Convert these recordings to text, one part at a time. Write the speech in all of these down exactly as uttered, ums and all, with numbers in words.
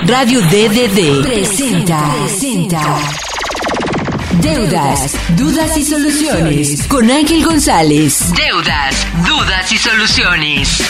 Radio D D D presenta, presenta Deudas, Dudas y Soluciones con Ángel González. Deudas, Dudas y Soluciones.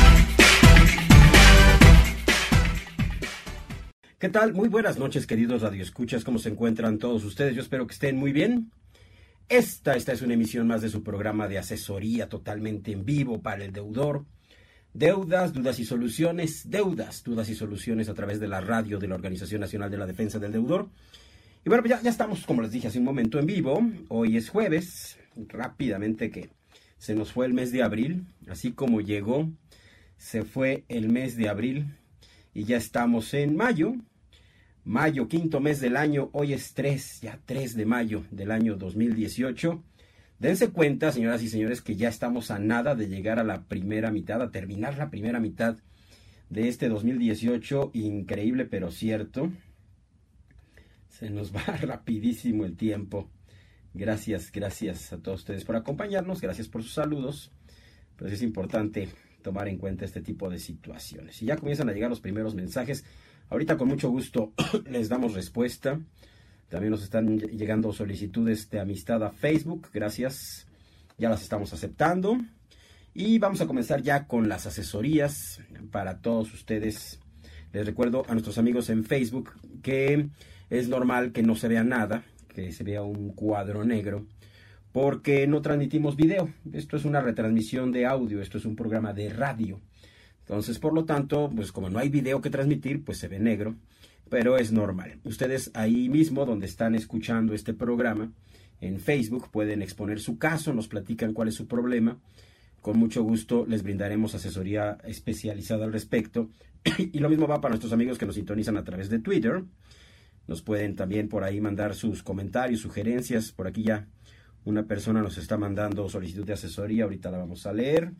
¿Qué tal? Muy buenas noches, queridos radioescuchas. ¿Cómo se encuentran todos ustedes? Yo espero que estén muy bien. Esta, esta es una emisión más de su programa de asesoría totalmente en vivo para el deudor. Deudas, dudas y soluciones, deudas, dudas y soluciones a través de la radio de la Organización Nacional de la Defensa del Deudor. Y bueno, ya, ya estamos, como les dije hace un momento, en vivo. Hoy es jueves, rápidamente que se nos fue el mes de abril, así como llegó, se fue el mes de abril y ya estamos en mayo. Mayo, quinto mes del año, hoy es tres, ya tres de mayo del año dos mil dieciocho. Dense cuenta, señoras y señores, que ya estamos a nada de llegar a la primera mitad, a terminar la primera mitad de este dos mil dieciocho. Increíble, pero cierto. Se nos va rapidísimo el tiempo. Gracias, gracias a todos ustedes por acompañarnos, gracias por sus saludos. Pues es importante tomar en cuenta este tipo de situaciones. Y ya comienzan a llegar los primeros mensajes. Ahorita con mucho gusto les damos respuesta. También nos están llegando solicitudes de amistad a Facebook. Gracias. Ya las estamos aceptando. Y vamos a comenzar ya con las asesorías para todos ustedes. Les recuerdo a nuestros amigos en Facebook que es normal que no se vea nada, que se vea un cuadro negro, porque no transmitimos video. Esto es una retransmisión de audio, esto es un programa de radio. Entonces, por lo tanto, pues como no hay video que transmitir, pues se ve negro. Pero es normal. Ustedes ahí mismo donde están escuchando este programa, en Facebook, pueden exponer su caso, nos platican cuál es su problema. Con mucho gusto les brindaremos asesoría especializada al respecto. Y lo mismo va para nuestros amigos que nos sintonizan a través de Twitter. Nos pueden también por ahí mandar sus comentarios, sugerencias. Por aquí ya una persona nos está mandando solicitud de asesoría, ahorita la vamos a leer.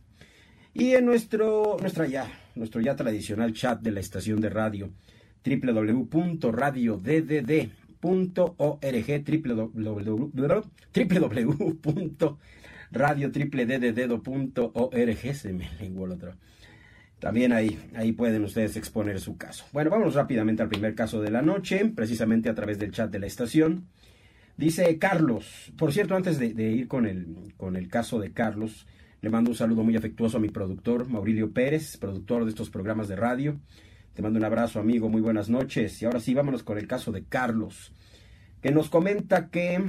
Y en nuestro, nuestra ya, nuestro ya tradicional chat de la estación de radio, doble u doble u doble u punto radio d d d punto org, doble u doble u doble u punto radio d d d punto org, se me lenguó el otro. También ahí, ahí pueden ustedes exponer su caso. Bueno, vamos rápidamente al primer caso de la noche, precisamente a través del chat de la estación. Dice Carlos, por cierto, antes de, de ir con el, con el caso de Carlos, le mando un saludo muy afectuoso a mi productor, Maurilio Pérez, productor de estos programas de radio. Te mando un abrazo, amigo, muy buenas noches. Y ahora sí, vámonos con el caso de Carlos, que nos comenta que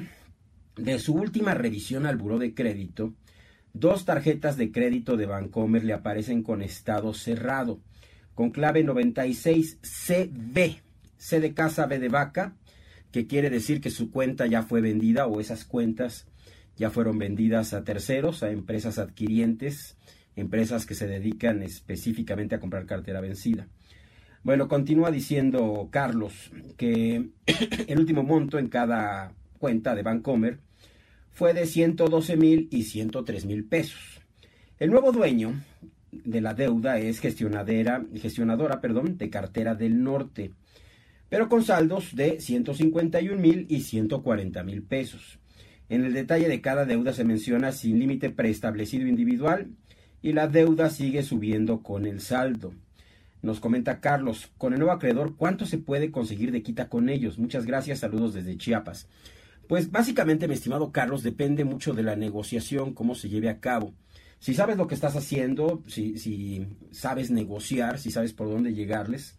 de su última revisión al buró de crédito, dos tarjetas de crédito de Bancomer le aparecen con estado cerrado, con clave noventa y seis C B, C de casa, B de vaca, que quiere decir que su cuenta ya fue vendida o esas cuentas ya fueron vendidas a terceros, a empresas adquirientes, empresas que se dedican específicamente a comprar cartera vencida. Bueno, continúa diciendo Carlos que el último monto en cada cuenta de Bancomer fue de ciento doce mil y ciento tres mil pesos. El nuevo dueño de la deuda es gestionadora, gestionadora perdón, de Cartera del Norte, pero con saldos de ciento cincuenta y un mil y ciento cuarenta mil pesos. En el detalle de cada deuda se menciona sin límite preestablecido individual y la deuda sigue subiendo con el saldo. Nos comenta Carlos, con el nuevo acreedor, ¿cuánto se puede conseguir de quita con ellos? Muchas gracias, saludos desde Chiapas. Pues básicamente, mi estimado Carlos, depende mucho de la negociación, cómo se lleve a cabo. Si sabes lo que estás haciendo, si, si sabes negociar, si sabes por dónde llegarles,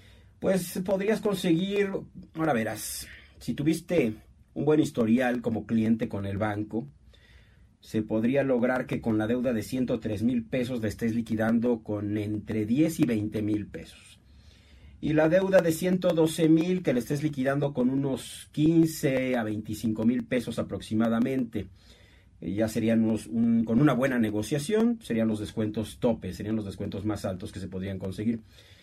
pues podrías conseguir, ahora verás, si tuviste un buen historial como cliente con el banco, se podría lograr que con la deuda de ciento tres mil pesos le estés liquidando con entre diez y veinte mil pesos. Y la deuda de ciento doce mil que le estés liquidando con unos quince a veinticinco mil pesos aproximadamente. Eh, ya serían unos, un, con una buena negociación, serían los descuentos tope, serían los descuentos más altos que se podrían conseguir.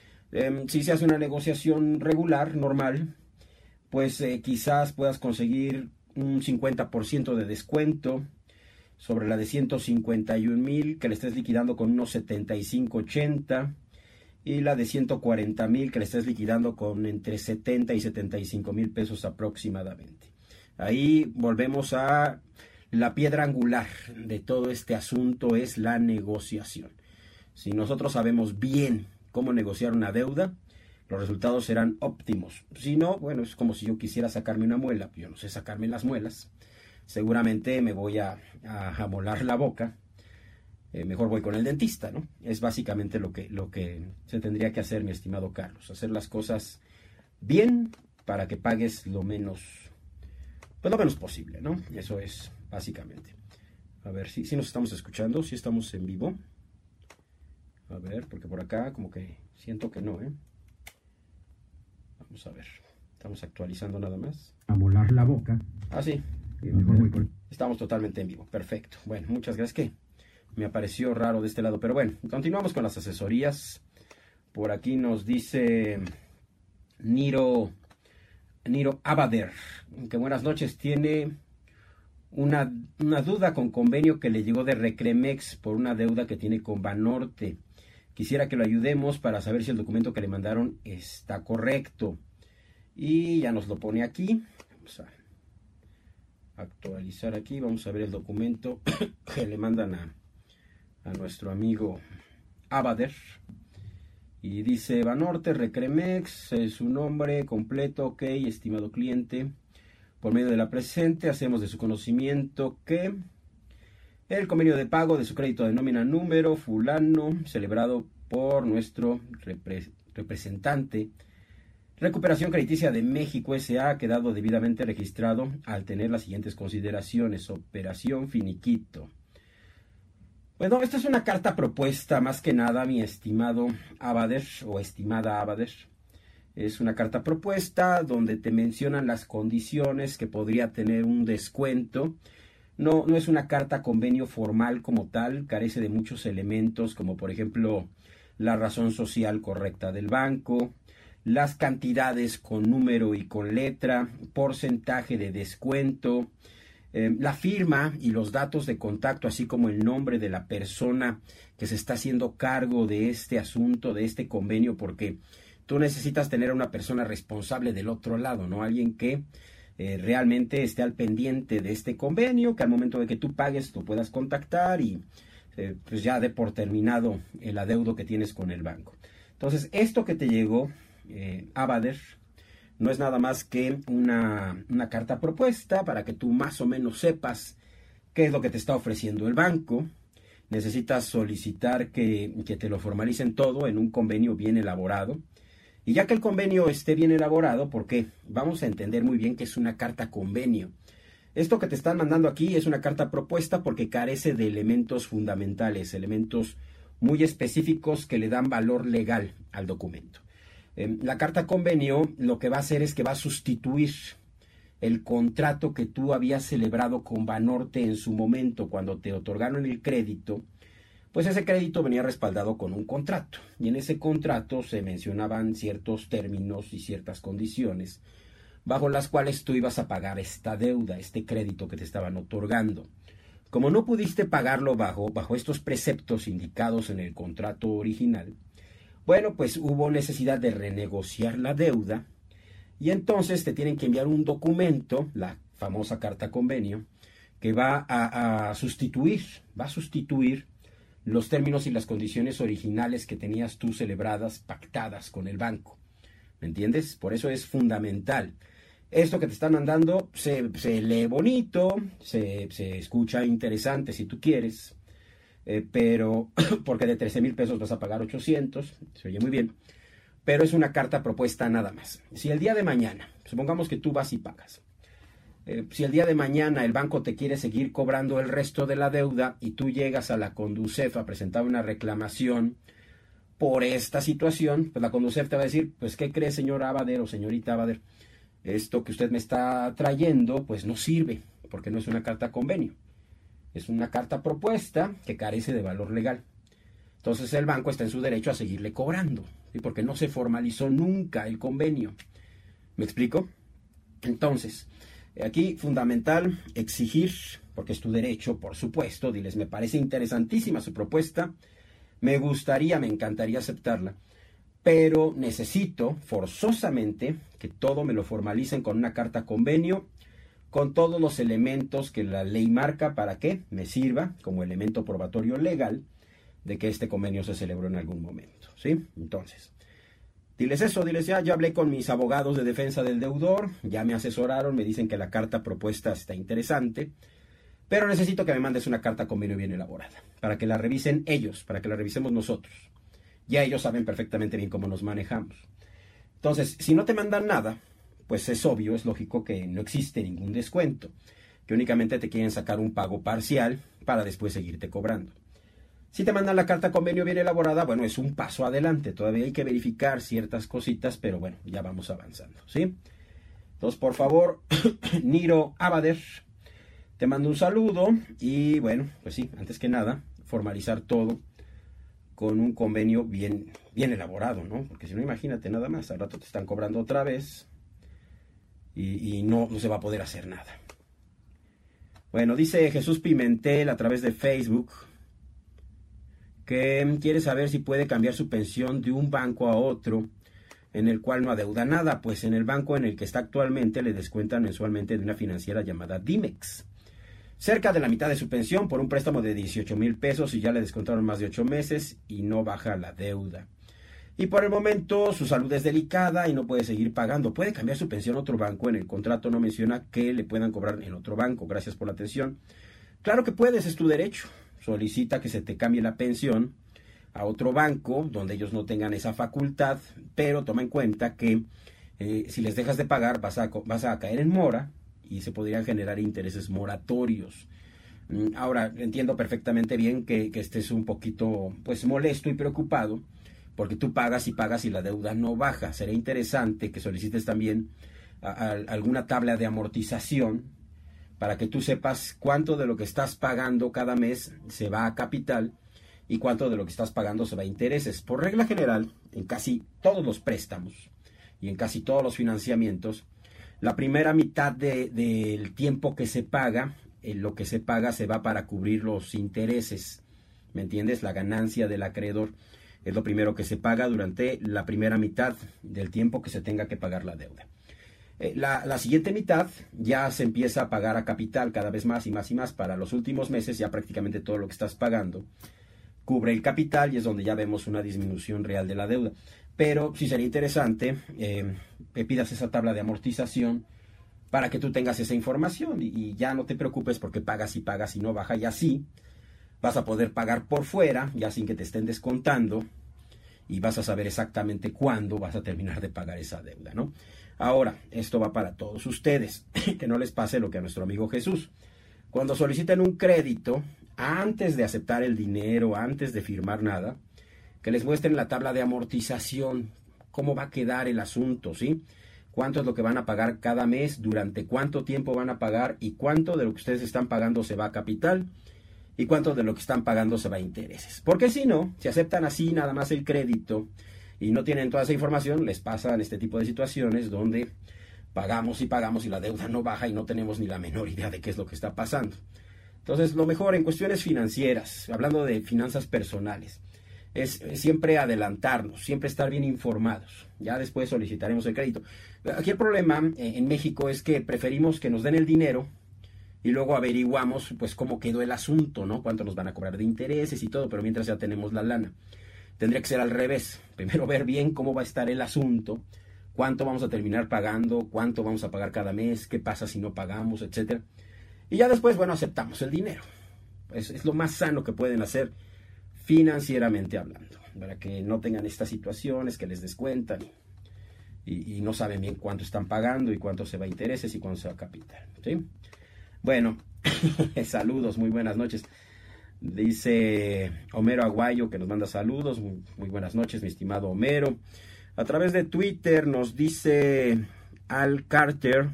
Eh, si se hace una negociación regular, normal, pues eh, quizás puedas conseguir un cincuenta por ciento de descuento sobre la de ciento cincuenta y un mil que le estés liquidando con unos setenta y cinco, ochenta, y la de ciento cuarenta mil que le estés liquidando con entre setenta y setenta y cinco mil pesos aproximadamente. Ahí volvemos a la piedra angular de todo este asunto, es la negociación. Si nosotros sabemos bien cómo negociar una deuda, los resultados serán óptimos. Si no, bueno, es como si yo quisiera sacarme una muela, yo no sé sacarme las muelas, seguramente me voy a, a amolar la boca, eh, mejor voy con el dentista, ¿no? Es básicamente lo que, lo que se tendría que hacer, mi estimado Carlos, hacer las cosas bien para que pagues lo menos, pues lo menos posible, ¿no? Eso es básicamente. A ver, si, si nos estamos escuchando, si estamos en vivo. A ver, porque por acá como que siento que no, ¿eh? Vamos a ver, estamos actualizando nada más. Amolar la boca. Ah, sí. Mejor voy por... Estamos totalmente en vivo, perfecto. Bueno, muchas gracias. ¿Qué? Me apareció raro de este lado, pero bueno, continuamos con las asesorías. Por aquí nos dice Niro, Niro Abader, que buenas noches, tiene una, una duda con convenio que le llegó de Recremex por una deuda que tiene con Banorte. Quisiera que lo ayudemos para saber si el documento que le mandaron está correcto. Y ya nos lo pone aquí. Vamos a actualizar aquí, vamos a ver el documento que le mandan a, a nuestro amigo Abader, y dice Banorte Recremex, es su nombre completo, ok, estimado cliente, por medio de la presente hacemos de su conocimiento que el convenio de pago de su crédito de nómina número fulano, celebrado por nuestro repre representante Recuperación Crediticia de México S A ha quedado debidamente registrado al tener las siguientes consideraciones. Operación finiquito. Bueno, esta es una carta propuesta más que nada, mi estimado Abader o estimada Abader. Es una carta propuesta donde te mencionan las condiciones que podría tener un descuento. No, no es una carta convenio formal como tal, carece de muchos elementos como por ejemplo la razón social correcta del banco, las cantidades con número y con letra, porcentaje de descuento, eh, la firma y los datos de contacto, así como el nombre de la persona que se está haciendo cargo de este asunto, de este convenio, porque tú necesitas tener a una persona responsable del otro lado, ¿no? Alguien que eh, realmente esté al pendiente de este convenio, que al momento de que tú pagues tú puedas contactar y eh, pues ya dé por terminado el adeudo que tienes con el banco. Entonces, esto que te llegó, Eh, Abader, no es nada más que una, una carta propuesta para que tú más o menos sepas qué es lo que te está ofreciendo el banco. Necesitas solicitar que, que te lo formalicen todo en un convenio bien elaborado. Y ya que el convenio esté bien elaborado, porque vamos a entender muy bien que es una carta convenio. Esto que te están mandando aquí es una carta propuesta porque carece de elementos fundamentales, elementos muy específicos que le dan valor legal al documento. Eh, la carta convenio lo que va a hacer es que va a sustituir el contrato que tú habías celebrado con Banorte en su momento cuando te otorgaron el crédito. Pues ese crédito venía respaldado con un contrato y en ese contrato se mencionaban ciertos términos y ciertas condiciones bajo las cuales tú ibas a pagar esta deuda, este crédito que te estaban otorgando. Como no pudiste pagarlo bajo, bajo estos preceptos indicados en el contrato original, bueno, pues hubo necesidad de renegociar la deuda y entonces te tienen que enviar un documento, la famosa carta convenio, que va a, a sustituir, va a sustituir los términos y las condiciones originales que tenías tú celebradas, pactadas con el banco. ¿Me entiendes? Por eso es fundamental. Esto que te están mandando se, se lee bonito, se, se escucha interesante si tú quieres. Eh, pero porque de trece mil pesos vas a pagar ochocientos, se oye muy bien, pero es una carta propuesta nada más. Si el día de mañana, supongamos que tú vas y pagas, eh, si el día de mañana el banco te quiere seguir cobrando el resto de la deuda y tú llegas a la Conducef a presentar una reclamación por esta situación, pues la Conducef te va a decir, pues ¿qué cree, señor Abader o señorita Abader? Esto que usted me está trayendo pues no sirve porque no es una carta convenio. Es una carta propuesta que carece de valor legal. Entonces el banco está en su derecho a seguirle cobrando, ¿sí? Porque no se formalizó nunca el convenio. ¿Me explico? Entonces, aquí fundamental exigir, porque es tu derecho, por supuesto, diles, me parece interesantísima su propuesta, me gustaría, me encantaría aceptarla, pero necesito forzosamente que todo me lo formalicen con una carta convenio, con todos los elementos que la ley marca para que me sirva como elemento probatorio legal de que este convenio se celebró en algún momento, ¿sí? Entonces, Diles eso, diles ya, ya hablé con mis abogados de defensa del deudor, ya me asesoraron, me dicen que la carta propuesta está interesante, pero necesito que me mandes una carta convenio bien elaborada, para que la revisen ellos, para que la revisemos nosotros. Ya ellos saben perfectamente bien cómo nos manejamos. Entonces, si no te mandan nada, pues es obvio, es lógico que no existe ningún descuento, que únicamente te quieren sacar un pago parcial para después seguirte cobrando. Si te mandan la carta convenio bien elaborada, bueno, es un paso adelante. Todavía hay que verificar ciertas cositas, pero bueno, ya vamos avanzando, ¿sí? Entonces, por favor, Niro Abader, te mando un saludo y bueno, pues sí, antes que nada, formalizar todo con un convenio bien, bien elaborado, ¿no? Porque si no, imagínate nada más, al rato te están cobrando otra vez y, y no, no se va a poder hacer nada. Bueno, dice Jesús Pimentel a través de Facebook que quiere saber si puede cambiar su pensión de un banco a otro en el cual no adeuda nada, pues en el banco en el que está actualmente le descuentan mensualmente de una financiera llamada Dimex cerca de la mitad de su pensión por un préstamo de dieciocho mil pesos y ya le descontaron más de ocho meses y no baja la deuda. Y por el momento su salud es delicada y no puede seguir pagando. Puede cambiar su pensión a otro banco. En el contrato no menciona que le puedan cobrar en otro banco. Gracias por la atención. Claro que puedes, es tu derecho. Solicita que se te cambie la pensión a otro banco donde ellos no tengan esa facultad, pero toma en cuenta que eh, si les dejas de pagar vas a, vas a caer en mora y se podrían generar intereses moratorios. Ahora, entiendo perfectamente bien que, que estés un poquito pues molesto y preocupado porque tú pagas y pagas y la deuda no baja. Sería interesante que solicites también a, a, alguna tabla de amortización para que tú sepas cuánto de lo que estás pagando cada mes se va a capital y cuánto de lo que estás pagando se va a intereses. Por regla general, en casi todos los préstamos y en casi todos los financiamientos, la primera mitad de, del tiempo que se paga, eh, lo que se paga se va para cubrir los intereses. ¿Me entiendes? La ganancia del acreedor es lo primero que se paga durante la primera mitad del tiempo que se tenga que pagar la deuda. La, la siguiente mitad ya se empieza a pagar a capital cada vez más y más y más. Para los últimos meses ya prácticamente todo lo que estás pagando cubre el capital y es donde ya vemos una disminución real de la deuda. Pero sí sería interesante eh, que pidas esa tabla de amortización para que tú tengas esa información y, y ya no te preocupes porque pagas y pagas y no baja, y así vas a poder pagar por fuera ya sin que te estén descontando y vas a saber exactamente cuándo vas a terminar de pagar esa deuda, ¿no? Ahora, esto va para todos ustedes, que no les pase lo que a nuestro amigo Jesús. Cuando soliciten un crédito, antes de aceptar el dinero, antes de firmar nada, que les muestren la tabla de amortización, cómo va a quedar el asunto, ¿sí? Cuánto es lo que van a pagar cada mes, durante cuánto tiempo van a pagar y cuánto de lo que ustedes están pagando se va a capital y cuánto de lo que están pagando se va a intereses. Porque si no, si aceptan así nada más el crédito y no tienen toda esa información, les pasan este tipo de situaciones donde pagamos y pagamos y la deuda no baja y no tenemos ni la menor idea de qué es lo que está pasando. Entonces, lo mejor en cuestiones financieras, hablando de finanzas personales, es siempre adelantarnos, siempre estar bien informados. Ya después solicitaremos el crédito. Aquí el problema en México es que preferimos que nos den el dinero y luego averiguamos pues cómo quedó el asunto, ¿no? Cuánto nos van a cobrar de intereses y todo, pero mientras ya tenemos la lana. Tendría que ser al revés. Primero ver bien cómo va a estar el asunto, cuánto vamos a terminar pagando, cuánto vamos a pagar cada mes, qué pasa si no pagamos, etcétera. Y ya después, bueno, aceptamos el dinero. Es, es lo más sano que pueden hacer financieramente hablando, para que no tengan estas situaciones que les descuentan y, y no saben bien cuánto están pagando y cuánto se va a intereses y cuánto se va a capital, ¿sí? Bueno, saludos, muy buenas noches. Dice Homero Aguayo que nos manda saludos. Muy, muy buenas noches, mi estimado Homero. A través de Twitter nos dice Al Carter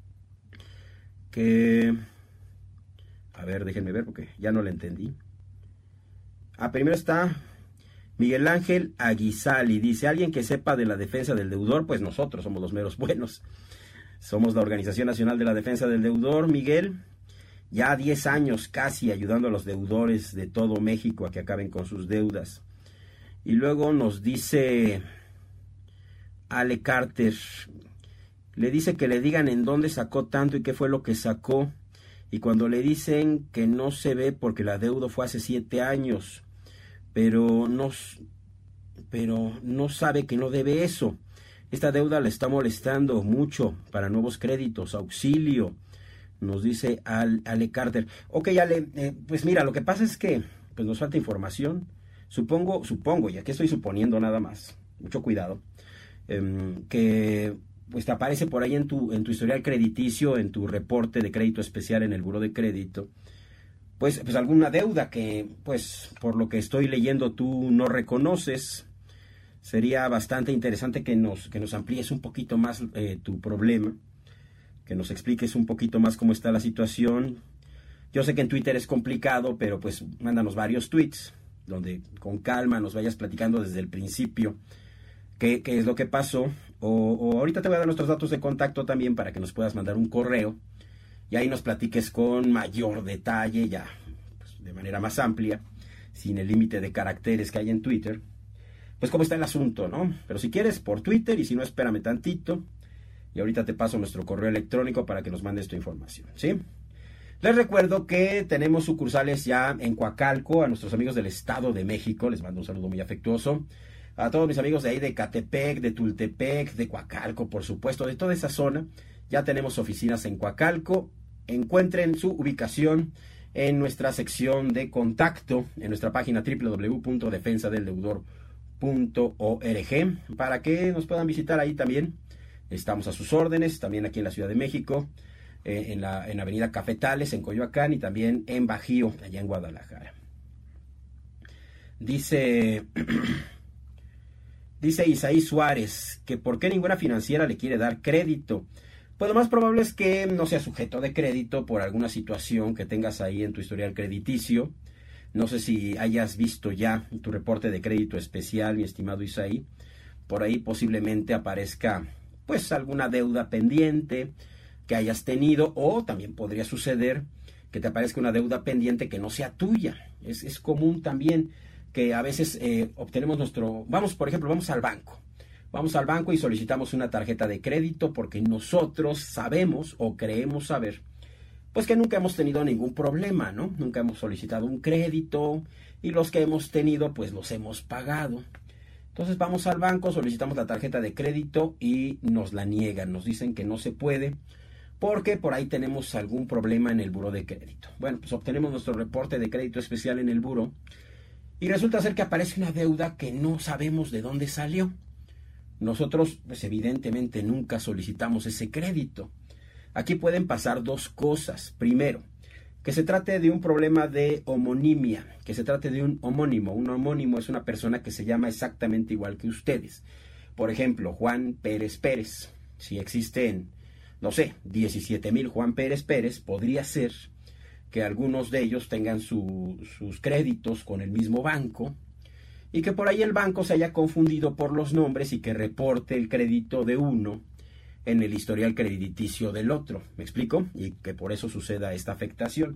que... A ver, déjenme ver porque ya no le entendí. Ah, primero está Miguel Ángel Aguizali. Dice, alguien que sepa de la defensa del deudor, pues nosotros somos los meros buenos. Somos la Organización Nacional de la Defensa del Deudor, Miguel. Ya diez años casi ayudando a los deudores de todo México a que acaben con sus deudas. Y luego nos dice Ale Carter, le dice que le digan en dónde sacó tanto y qué fue lo que sacó. Y cuando le dicen que no se ve porque la deuda fue hace siete años, pero no, pero no sabe que no debe eso. Esta deuda le está molestando mucho para nuevos créditos, auxilio, nos dice Ale Carter. Ok, Ale, eh, pues mira, lo que pasa es que pues nos falta información. Supongo, supongo, y aquí estoy suponiendo nada más, mucho cuidado, eh, que pues te aparece por ahí en tu, en tu historial crediticio, en tu reporte de crédito especial en el buró de crédito, pues, pues alguna deuda que, pues, por lo que estoy leyendo tú no reconoces. Sería bastante interesante que nos, que nos amplíes un poquito más eh, tu problema, que nos expliques un poquito más cómo está la situación. Yo sé que en Twitter es complicado, pero pues mándanos varios tweets, donde con calma nos vayas platicando desde el principio qué, qué es lo que pasó. O, o ahorita te voy a dar nuestros datos de contacto también para que nos puedas mandar un correo y ahí nos platiques con mayor detalle, ya pues, de manera más amplia, sin el límite de caracteres que hay en Twitter, pues cómo está el asunto, ¿no? Pero si quieres, por Twitter, y si no, espérame tantito, y ahorita te paso nuestro correo electrónico para que nos mandes tu información, ¿sí? Les recuerdo que tenemos sucursales ya en Coacalco, a nuestros amigos del Estado de México, les mando un saludo muy afectuoso, a todos mis amigos de ahí de Catepec, de Tultepec, de Coacalco, por supuesto, de toda esa zona, ya tenemos oficinas en Coacalco. Encuentren su ubicación en nuestra sección de contacto, en nuestra página doble u doble u doble u punto defensa del deudor punto org, para que nos puedan visitar ahí también. Estamos a sus órdenes, también aquí en la Ciudad de México, eh, en la en Avenida Cafetales, en Coyoacán, y también en Bajío, allá en Guadalajara. Dice, dice Isaí Suárez, que por qué ninguna financiera le quiere dar crédito. Pues lo más probable es que no sea sujeto de crédito por alguna situación que tengas ahí en tu historial crediticio. No sé si hayas visto ya tu reporte de crédito especial, mi estimado Isaí. Por ahí posiblemente aparezca pues alguna deuda pendiente que hayas tenido, o también podría suceder que te aparezca una deuda pendiente que no sea tuya. Es, es común también que a veces eh, obtenemos nuestro... Vamos, por ejemplo, vamos al banco. Vamos al banco y solicitamos una tarjeta de crédito porque nosotros sabemos o creemos saber pues que nunca hemos tenido ningún problema, ¿no? Nunca hemos solicitado un crédito y los que hemos tenido, pues los hemos pagado. Entonces vamos al banco, solicitamos la tarjeta de crédito y nos la niegan. Nos dicen que no se puede porque por ahí tenemos algún problema en el buró de crédito. Bueno, pues obtenemos nuestro reporte de crédito especial en el buró y resulta ser que aparece una deuda que no sabemos de dónde salió. Nosotros, pues evidentemente nunca solicitamos ese crédito. Aquí pueden pasar dos cosas. Primero, que se trate de un problema de homonimia, que se trate de un homónimo. Un homónimo es una persona que se llama exactamente igual que ustedes. Por ejemplo, Juan Pérez Pérez. Si existen, no sé, diecisiete mil Juan Pérez Pérez, podría ser que algunos de ellos tengan su, sus créditos con el mismo banco y que por ahí el banco se haya confundido por los nombres y que reporte el crédito de uno en el historial crediticio del otro, ¿me explico? Y que por eso suceda esta afectación.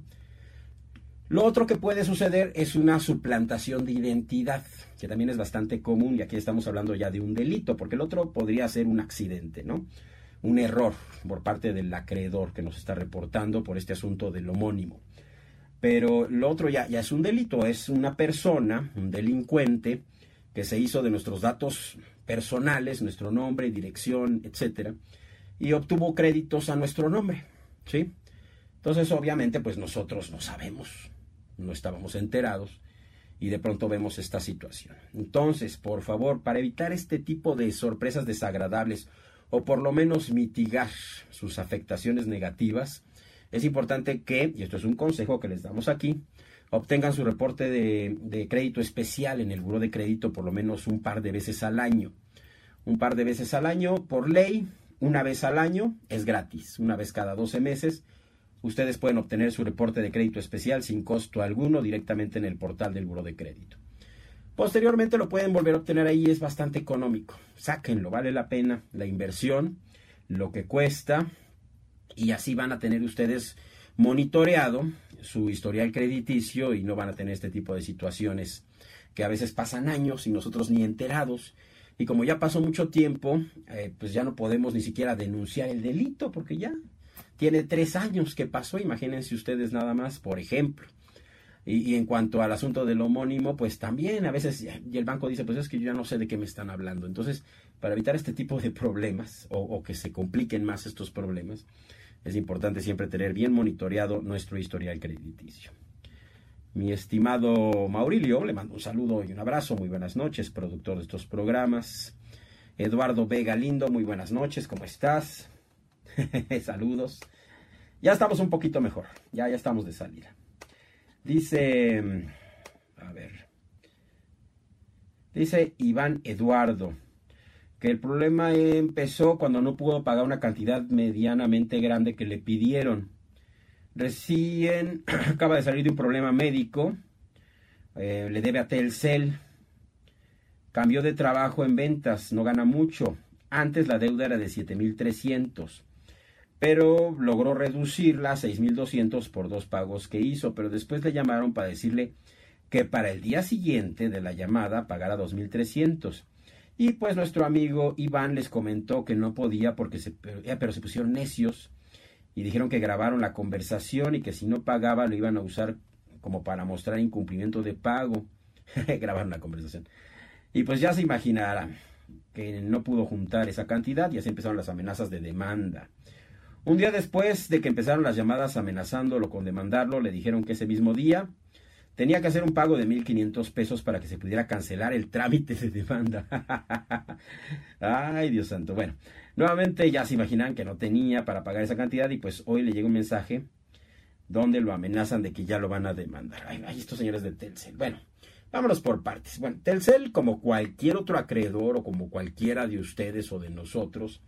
Lo otro que puede suceder es una suplantación de identidad, que también es bastante común, y aquí estamos hablando ya de un delito, porque el otro podría ser un accidente, ¿no? Un error por parte del acreedor que nos está reportando por este asunto del homónimo. Pero lo otro ya, ya es un delito, es una persona, un delincuente, que se hizo de nuestros datos personales, nuestro nombre, dirección, etcétera, y obtuvo créditos a nuestro nombre, ¿sí? Entonces, obviamente, pues nosotros no sabemos, no estábamos enterados, y de pronto vemos esta situación. Entonces, por favor, para evitar este tipo de sorpresas desagradables, o por lo menos mitigar sus afectaciones negativas, es importante que, y esto es un consejo que les damos aquí, obtengan su reporte de, de crédito especial en el buró de crédito por lo menos un par de veces al año. Un par de veces al año, por ley, una vez al año, es gratis. Una vez cada doce meses, ustedes pueden obtener su reporte de crédito especial sin costo alguno directamente en el portal del buró de crédito. Posteriormente lo pueden volver a obtener ahí, es bastante económico. Sáquenlo, vale la pena la inversión, lo que cuesta, y así van a tener ustedes monitoreado su historial crediticio y no van a tener este tipo de situaciones que a veces pasan años y nosotros ni enterados. Y como ya pasó mucho tiempo, eh, pues ya no podemos ni siquiera denunciar el delito porque ya tiene tres años que pasó. Imagínense ustedes nada más, por ejemplo. Y, y en cuanto al asunto del homónimo, pues también a veces, y el banco dice, pues es que yo ya no sé de qué me están hablando. Entonces, para evitar este tipo de problemas, o, o que se compliquen más estos problemas, es importante siempre tener bien monitoreado nuestro historial crediticio. Mi estimado Maurilio, le mando un saludo y un abrazo, muy buenas noches, productor de estos programas. Eduardo Vega Lindo, muy buenas noches, ¿cómo estás? Saludos. Ya estamos un poquito mejor, ya, ya estamos de salida. Dice, a ver, dice Iván Eduardo, que el problema empezó cuando no pudo pagar una cantidad medianamente grande que le pidieron. Recién acaba de salir de un problema médico, eh, le debe a Telcel, cambió de trabajo en ventas, no gana mucho. Antes la deuda era de siete mil trescientos. Pero logró reducirla a seis mil doscientos por dos pagos que hizo, pero después le llamaron para decirle que para el día siguiente de la llamada pagara dos mil trescientos. Y pues nuestro amigo Iván les comentó que no podía porque se, pero se pusieron necios y dijeron que grabaron la conversación y que si no pagaba lo iban a usar como para mostrar incumplimiento de pago. Grabaron la conversación. Y pues ya se imaginarán que no pudo juntar esa cantidad y así empezaron las amenazas de demanda. Un día después de que empezaron las llamadas amenazándolo con demandarlo, le dijeron que ese mismo día tenía que hacer un pago de mil quinientos pesos para que se pudiera cancelar el trámite de demanda. Ay, Dios santo. Bueno, nuevamente ya se imaginan que no tenía para pagar esa cantidad y pues hoy le llega un mensaje donde lo amenazan de que ya lo van a demandar. Ay, ay, estos señores de Telcel. Bueno, vámonos por partes. Bueno, Telcel, como cualquier otro acreedor o como cualquiera de ustedes o de nosotros,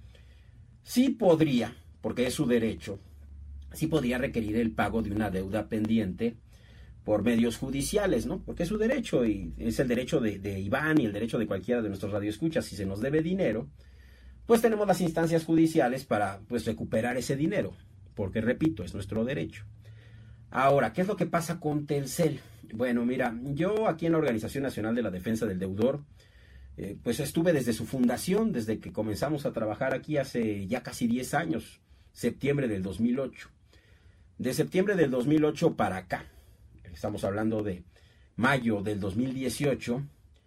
sí podría, porque es su derecho, sí podría requerir el pago de una deuda pendiente por medios judiciales, ¿no? Porque es su derecho y es el derecho de, de Iván y el derecho de cualquiera de nuestros radioescuchas. Si se nos debe dinero, pues tenemos las instancias judiciales para pues recuperar ese dinero, porque repito, es nuestro derecho. Ahora, ¿qué es lo que pasa con Telcel? Bueno, mira, yo aquí en la Organización Nacional de la Defensa del Deudor, eh, pues estuve desde su fundación, desde que comenzamos a trabajar aquí hace ya casi diez años, septiembre del dos mil ocho. De septiembre del dos mil ocho para acá, estamos hablando de mayo del dos mil dieciocho,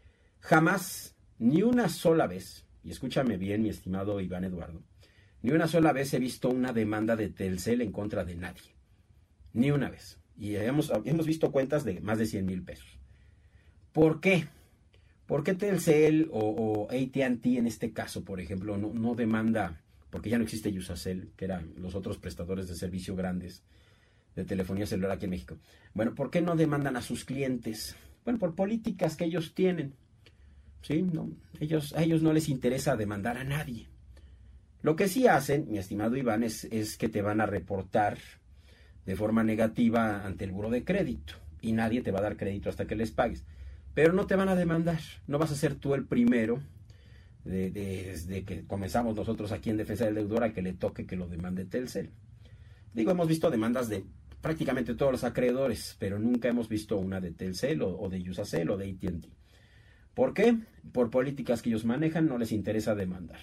jamás, ni una sola vez, y escúchame bien mi estimado Iván Eduardo, ni una sola vez he visto una demanda de Telcel en contra de nadie. Ni una vez. Y hemos, hemos visto cuentas de más de cien mil pesos. ¿Por qué? ¿Por qué Telcel o, o A T and T en este caso, por ejemplo, no, no demanda, porque ya no existe Usacell, que eran los otros prestadores de servicio grandes de telefonía celular aquí en México? Bueno, ¿por qué no demandan a sus clientes? Bueno, por políticas que ellos tienen. ¿Sí? No, ellos, a ellos no les interesa demandar a nadie. Lo que sí hacen, mi estimado Iván, es, es que te van a reportar de forma negativa ante el buró de crédito y nadie te va a dar crédito hasta que les pagues, pero no te van a demandar. No vas a ser tú el primero de, de, desde que comenzamos nosotros aquí en Defensa del Deudor a que le toque que lo demande Telcel. Digo, hemos visto demandas de prácticamente todos los acreedores, pero nunca hemos visto una de Telcel o, o de Usacell o de A T and T. ¿Por qué? Por políticas que ellos manejan, no les interesa demandar.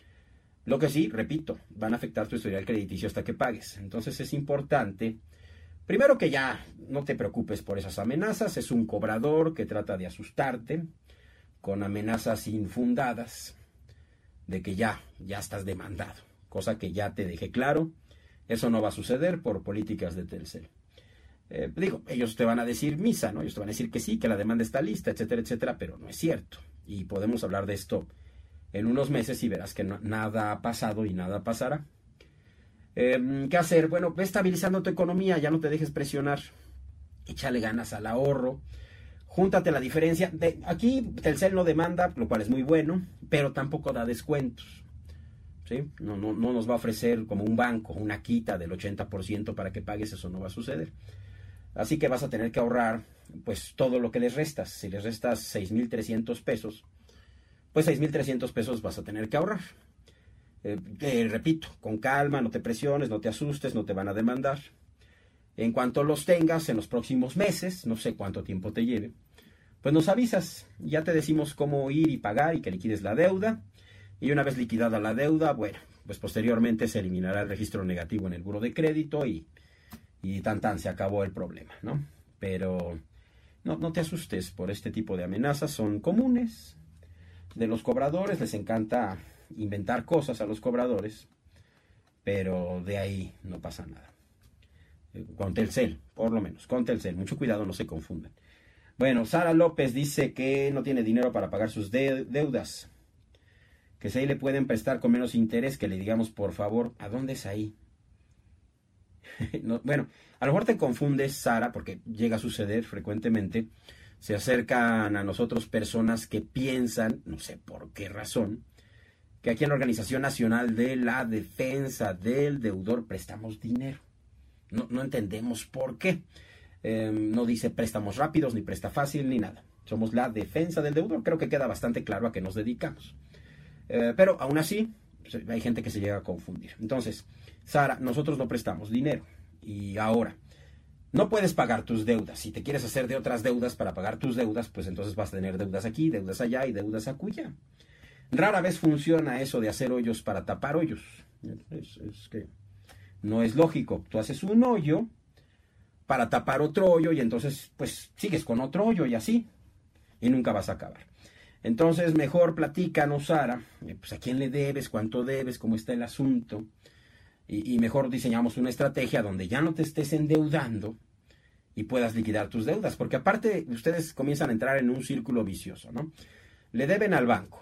Lo que sí, repito, van a afectar tu historial crediticio hasta que pagues. Entonces es importante, primero, que ya no te preocupes por esas amenazas. Es un cobrador que trata de asustarte con amenazas infundadas de que ya, ya estás demandado. Cosa que ya te dejé claro, eso no va a suceder por políticas de Telcel. Eh, digo, ellos te van a decir misa, ¿no? Ellos te van a decir que sí, que la demanda está lista, etcétera, etcétera, pero no es cierto. Y podemos hablar de esto en unos meses y verás que no, nada ha pasado y nada pasará. Eh, ¿Qué hacer? Bueno, ve estabilizando tu economía, ya no te dejes presionar. Échale ganas al ahorro. Júntate la diferencia. De, aquí Telcel no demanda, lo cual es muy bueno, pero tampoco da descuentos. ¿Sí? No, no, no nos va a ofrecer como un banco una quita del ochenta por ciento para que pagues, eso no va a suceder. Así que vas a tener que ahorrar pues todo lo que les restas. Si les restas seis mil trescientos pesos, pues seis mil trescientos pesos vas a tener que ahorrar. Eh, eh, repito, con calma, no te presiones, no te asustes, no te van a demandar. En cuanto los tengas en los próximos meses, no sé cuánto tiempo te lleve, pues nos avisas, ya te decimos cómo ir y pagar y que liquides la deuda. Y una vez liquidada la deuda, bueno, pues posteriormente se eliminará el registro negativo en el buró de crédito y, y tan tan, se acabó el problema, ¿no? pero no, no te asustes por este tipo de amenazas, son comunes. De los cobradores les encanta inventar cosas a los cobradores, pero de ahí no pasa nada. Con Telcel, por lo menos, con Telcel, mucho cuidado, no se confundan. Bueno, Sara López dice que no tiene dinero para pagar sus de deudas, que si ahí le pueden prestar con menos interés, que le digamos por favor, ¿a dónde es ahí? No, bueno, a lo mejor te confundes, Sara, porque llega a suceder frecuentemente. Se acercan a nosotros personas que piensan, no sé por qué razón, que aquí en la Organización Nacional de la Defensa del Deudor prestamos dinero. No, no entendemos por qué. Eh, no dice préstamos rápidos, ni presta fácil, ni nada. Somos la defensa del deudor. Creo que queda bastante claro a qué nos dedicamos. Eh, pero aún así, hay gente que se llega a confundir. Entonces, Sara, nosotros no prestamos dinero. Y ahora, no puedes pagar tus deudas. Si te quieres hacer de otras deudas para pagar tus deudas, pues entonces vas a tener deudas aquí, deudas allá y deudas acullá. Rara vez funciona eso de hacer hoyos para tapar hoyos. Es, es que no es lógico. Tú haces un hoyo para tapar otro hoyo y entonces pues sigues con otro hoyo y así. Y nunca vas a acabar. Entonces mejor platícanos, Sara, pues a quién le debes, cuánto debes, cómo está el asunto. Y, y mejor diseñamos una estrategia donde ya no te estés endeudando y puedas liquidar tus deudas. Porque aparte ustedes comienzan a entrar en un círculo vicioso, ¿no? Le deben al banco.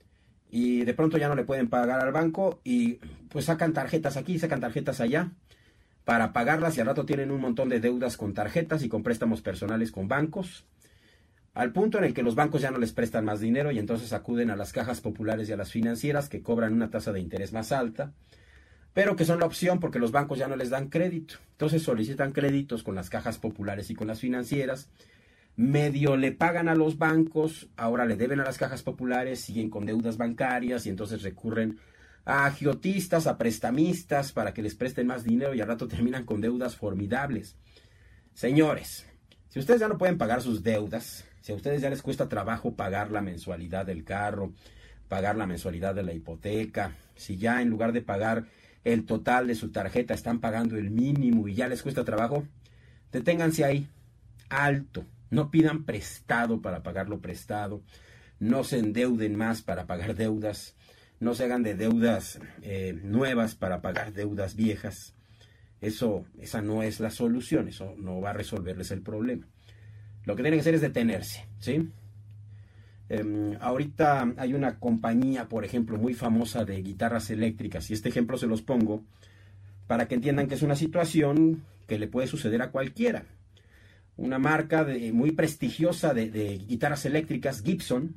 Y de pronto ya no le pueden pagar al banco y pues sacan tarjetas aquí, sacan tarjetas allá para pagarlas y al rato tienen un montón de deudas con tarjetas y con préstamos personales con bancos, al punto en el que los bancos ya no les prestan más dinero y entonces acuden a las cajas populares y a las financieras que cobran una tasa de interés más alta, pero que son la opción porque los bancos ya no les dan crédito. Entonces solicitan créditos con las cajas populares y con las financieras. Medio le pagan a los bancos, ahora le deben a las cajas populares, siguen con deudas bancarias y entonces recurren a agiotistas, a prestamistas para que les presten más dinero y al rato terminan con deudas formidables. Señores, si ustedes ya no pueden pagar sus deudas, si a ustedes ya les cuesta trabajo pagar la mensualidad del carro, pagar la mensualidad de la hipoteca, si ya en lugar de pagar el total de su tarjeta están pagando el mínimo y ya les cuesta trabajo, deténganse ahí, alto. No pidan prestado para pagar lo prestado, no se endeuden más para pagar deudas, no se hagan de deudas eh, nuevas para pagar deudas viejas. Eso, esa no es la solución, eso no va a resolverles el problema. Lo que tienen que hacer es detenerse, ¿sí? Eh, ahorita hay una compañía, por ejemplo, muy famosa de guitarras eléctricas, y este ejemplo se los pongo para que entiendan que es una situación que le puede suceder a cualquiera. Una marca de, muy prestigiosa de, de guitarras eléctricas, Gibson,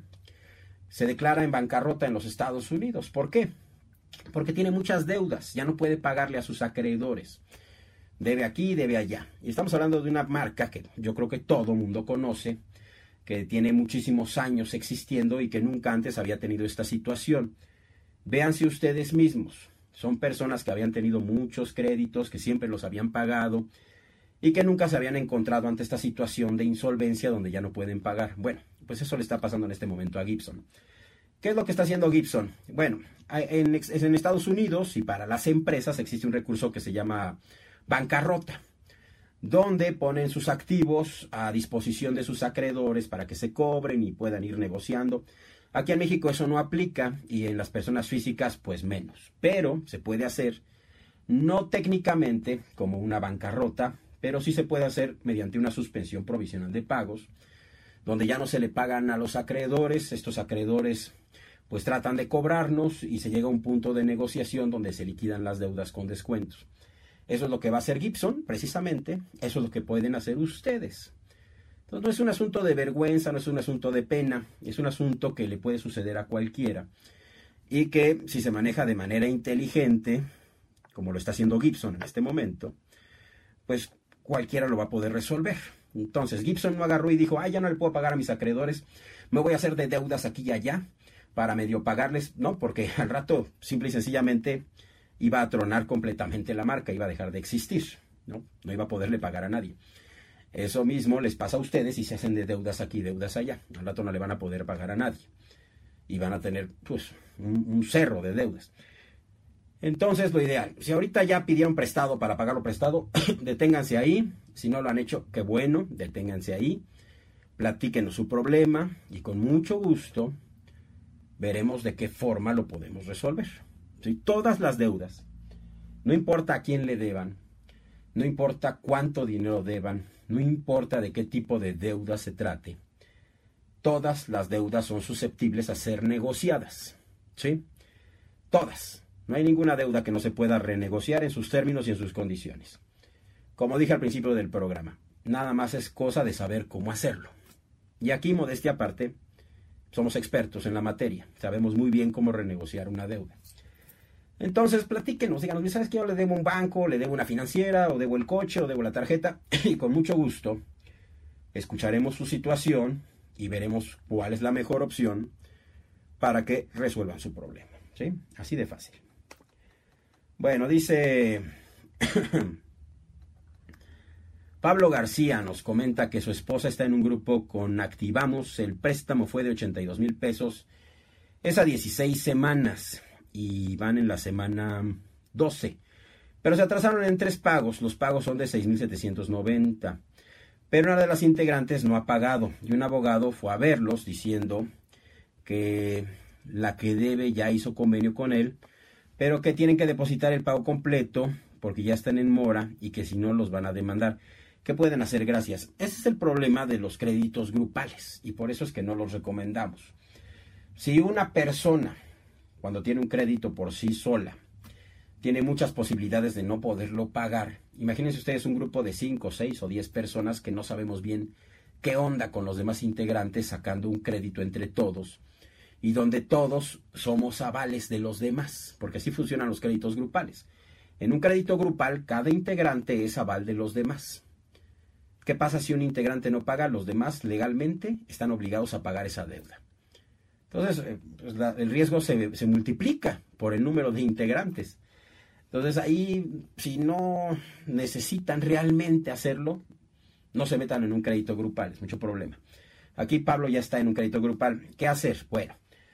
se declara en bancarrota en los Estados Unidos. ¿Por qué? Porque tiene muchas deudas, ya no puede pagarle a sus acreedores. Debe aquí, debe allá. Y estamos hablando de una marca que yo creo que todo mundo conoce, que tiene muchísimos años existiendo y que nunca antes había tenido esta situación. Véanse ustedes mismos, son personas que habían tenido muchos créditos, que siempre los habían pagado, y que nunca se habían encontrado ante esta situación de insolvencia donde ya no pueden pagar. Bueno, pues eso le está pasando en este momento a Gibson. ¿Qué es lo que está haciendo Gibson? Bueno, en, en Estados Unidos y para las empresas existe un recurso que se llama bancarrota, donde ponen sus activos a disposición de sus acreedores para que se cobren y puedan ir negociando. Aquí en México eso no aplica y en las personas físicas pues menos, pero se puede hacer, no técnicamente como una bancarrota, pero sí se puede hacer mediante una suspensión provisional de pagos, donde ya no se le pagan a los acreedores. Estos acreedores pues tratan de cobrarnos y se llega a un punto de negociación donde se liquidan las deudas con descuentos. Eso es lo que va a hacer Gibson, precisamente, eso es lo que pueden hacer ustedes. Entonces no es un asunto de vergüenza, no es un asunto de pena, es un asunto que le puede suceder a cualquiera y que si se maneja de manera inteligente, como lo está haciendo Gibson en este momento, pues cualquiera lo va a poder resolver. Entonces Gibson no agarró y dijo, ah, ya no le puedo pagar a mis acreedores, me voy a hacer de deudas aquí y allá para medio pagarles, no, porque al rato simple y sencillamente iba a tronar completamente la marca, iba a dejar de existir, no, no iba a poderle pagar a nadie. Eso mismo les pasa a ustedes y se hacen de deudas aquí, deudas allá, al rato no le van a poder pagar a nadie y van a tener pues un, un cerro de deudas. Entonces lo ideal, si ahorita ya pidieron prestado para pagar lo prestado, deténganse ahí, Si no lo han hecho, qué bueno, deténganse ahí, platíquenos su problema y con mucho gusto veremos de qué forma lo podemos resolver. ¿Sí? Todas las deudas, no importa a quién le deban, no importa cuánto dinero deban, no importa de qué tipo de deuda se trate, todas las deudas son susceptibles a ser negociadas. ¿Sí? Todas. No hay ninguna deuda que no se pueda renegociar en sus términos y en sus condiciones. Como dije al principio del programa, nada más es cosa de saber cómo hacerlo. Y aquí, modestia aparte, somos expertos en la materia. Sabemos muy bien cómo renegociar una deuda. Entonces, platíquenos, díganos, ¿sabes qué? Yo le debo un banco, le debo una financiera, o debo el coche, o debo la tarjeta. Y con mucho gusto escucharemos su situación y veremos cuál es la mejor opción para que resuelvan su problema. ¿Sí? Así de fácil. Bueno, dice Pablo García, nos comenta que su esposa está en un grupo con Activamos, el préstamo fue de ochenta y dos mil pesos, es a dieciséis semanas y van en la semana doce, pero se atrasaron en tres pagos, los pagos son de seis mil setecientos noventa, pero una de las integrantes no ha pagado y un abogado fue a verlos diciendo que la que debe ya hizo convenio con él, pero que tienen que depositar el pago completo porque ya están en mora y que si no los van a demandar. ¿Qué pueden hacer? Gracias. Ese es el problema de los créditos grupales y por eso es que no los recomendamos. Si una persona, cuando tiene un crédito por sí sola, tiene muchas posibilidades de no poderlo pagar, imagínense ustedes un grupo de cinco, seis o diez personas que no sabemos bien qué onda con los demás integrantes sacando un crédito entre todos, y donde todos somos avales de los demás, porque así funcionan los créditos grupales. En un crédito grupal, cada integrante es aval de los demás. ¿Qué pasa si un integrante no paga? Los demás legalmente están obligados a pagar esa deuda. Entonces, eh, pues la, el riesgo se, se multiplica por el número de integrantes. Entonces, ahí, si no necesitan realmente hacerlo, no se metan en un crédito grupal, es mucho problema. Aquí Pablo ya está en un crédito grupal. ¿Qué hacer? Bueno,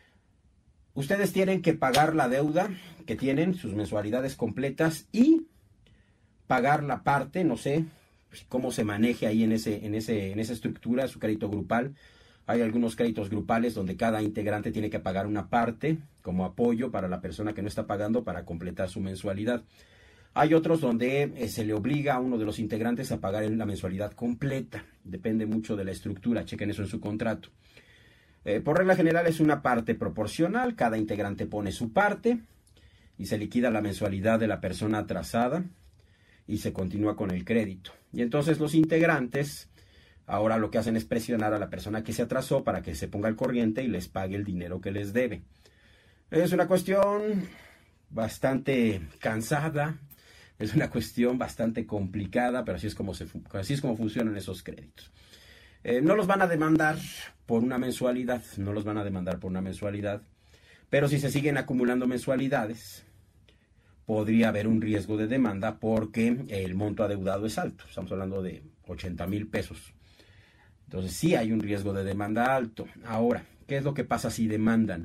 ustedes tienen que pagar la deuda que tienen, sus mensualidades completas y pagar la parte, no sé cómo se maneje ahí en, ese, en, ese, en esa estructura, su crédito grupal. Hay algunos créditos grupales donde cada integrante tiene que pagar una parte como apoyo para la persona que no está pagando para completar su mensualidad. Hay otros donde eh, se le obliga a uno de los integrantes a pagar la mensualidad completa. Depende mucho de la estructura, chequen eso en su contrato. Eh, por regla general es una parte proporcional, cada integrante pone su parte y se liquida la mensualidad de la persona atrasada y se continúa con el crédito. Y entonces los integrantes ahora lo que hacen es presionar a la persona que se atrasó para que se ponga al corriente y les pague el dinero que les debe. Es una cuestión bastante cansada, es una cuestión bastante complicada, pero así es como, se, así es como funcionan esos créditos. Eh, no los van a demandar por una mensualidad, no los van a demandar por una mensualidad, pero si se siguen acumulando mensualidades, podría haber un riesgo de demanda porque el monto adeudado es alto, estamos hablando de ochenta mil pesos. Entonces sí hay un riesgo de demanda alto. Ahora, ¿qué es lo que pasa si demandan?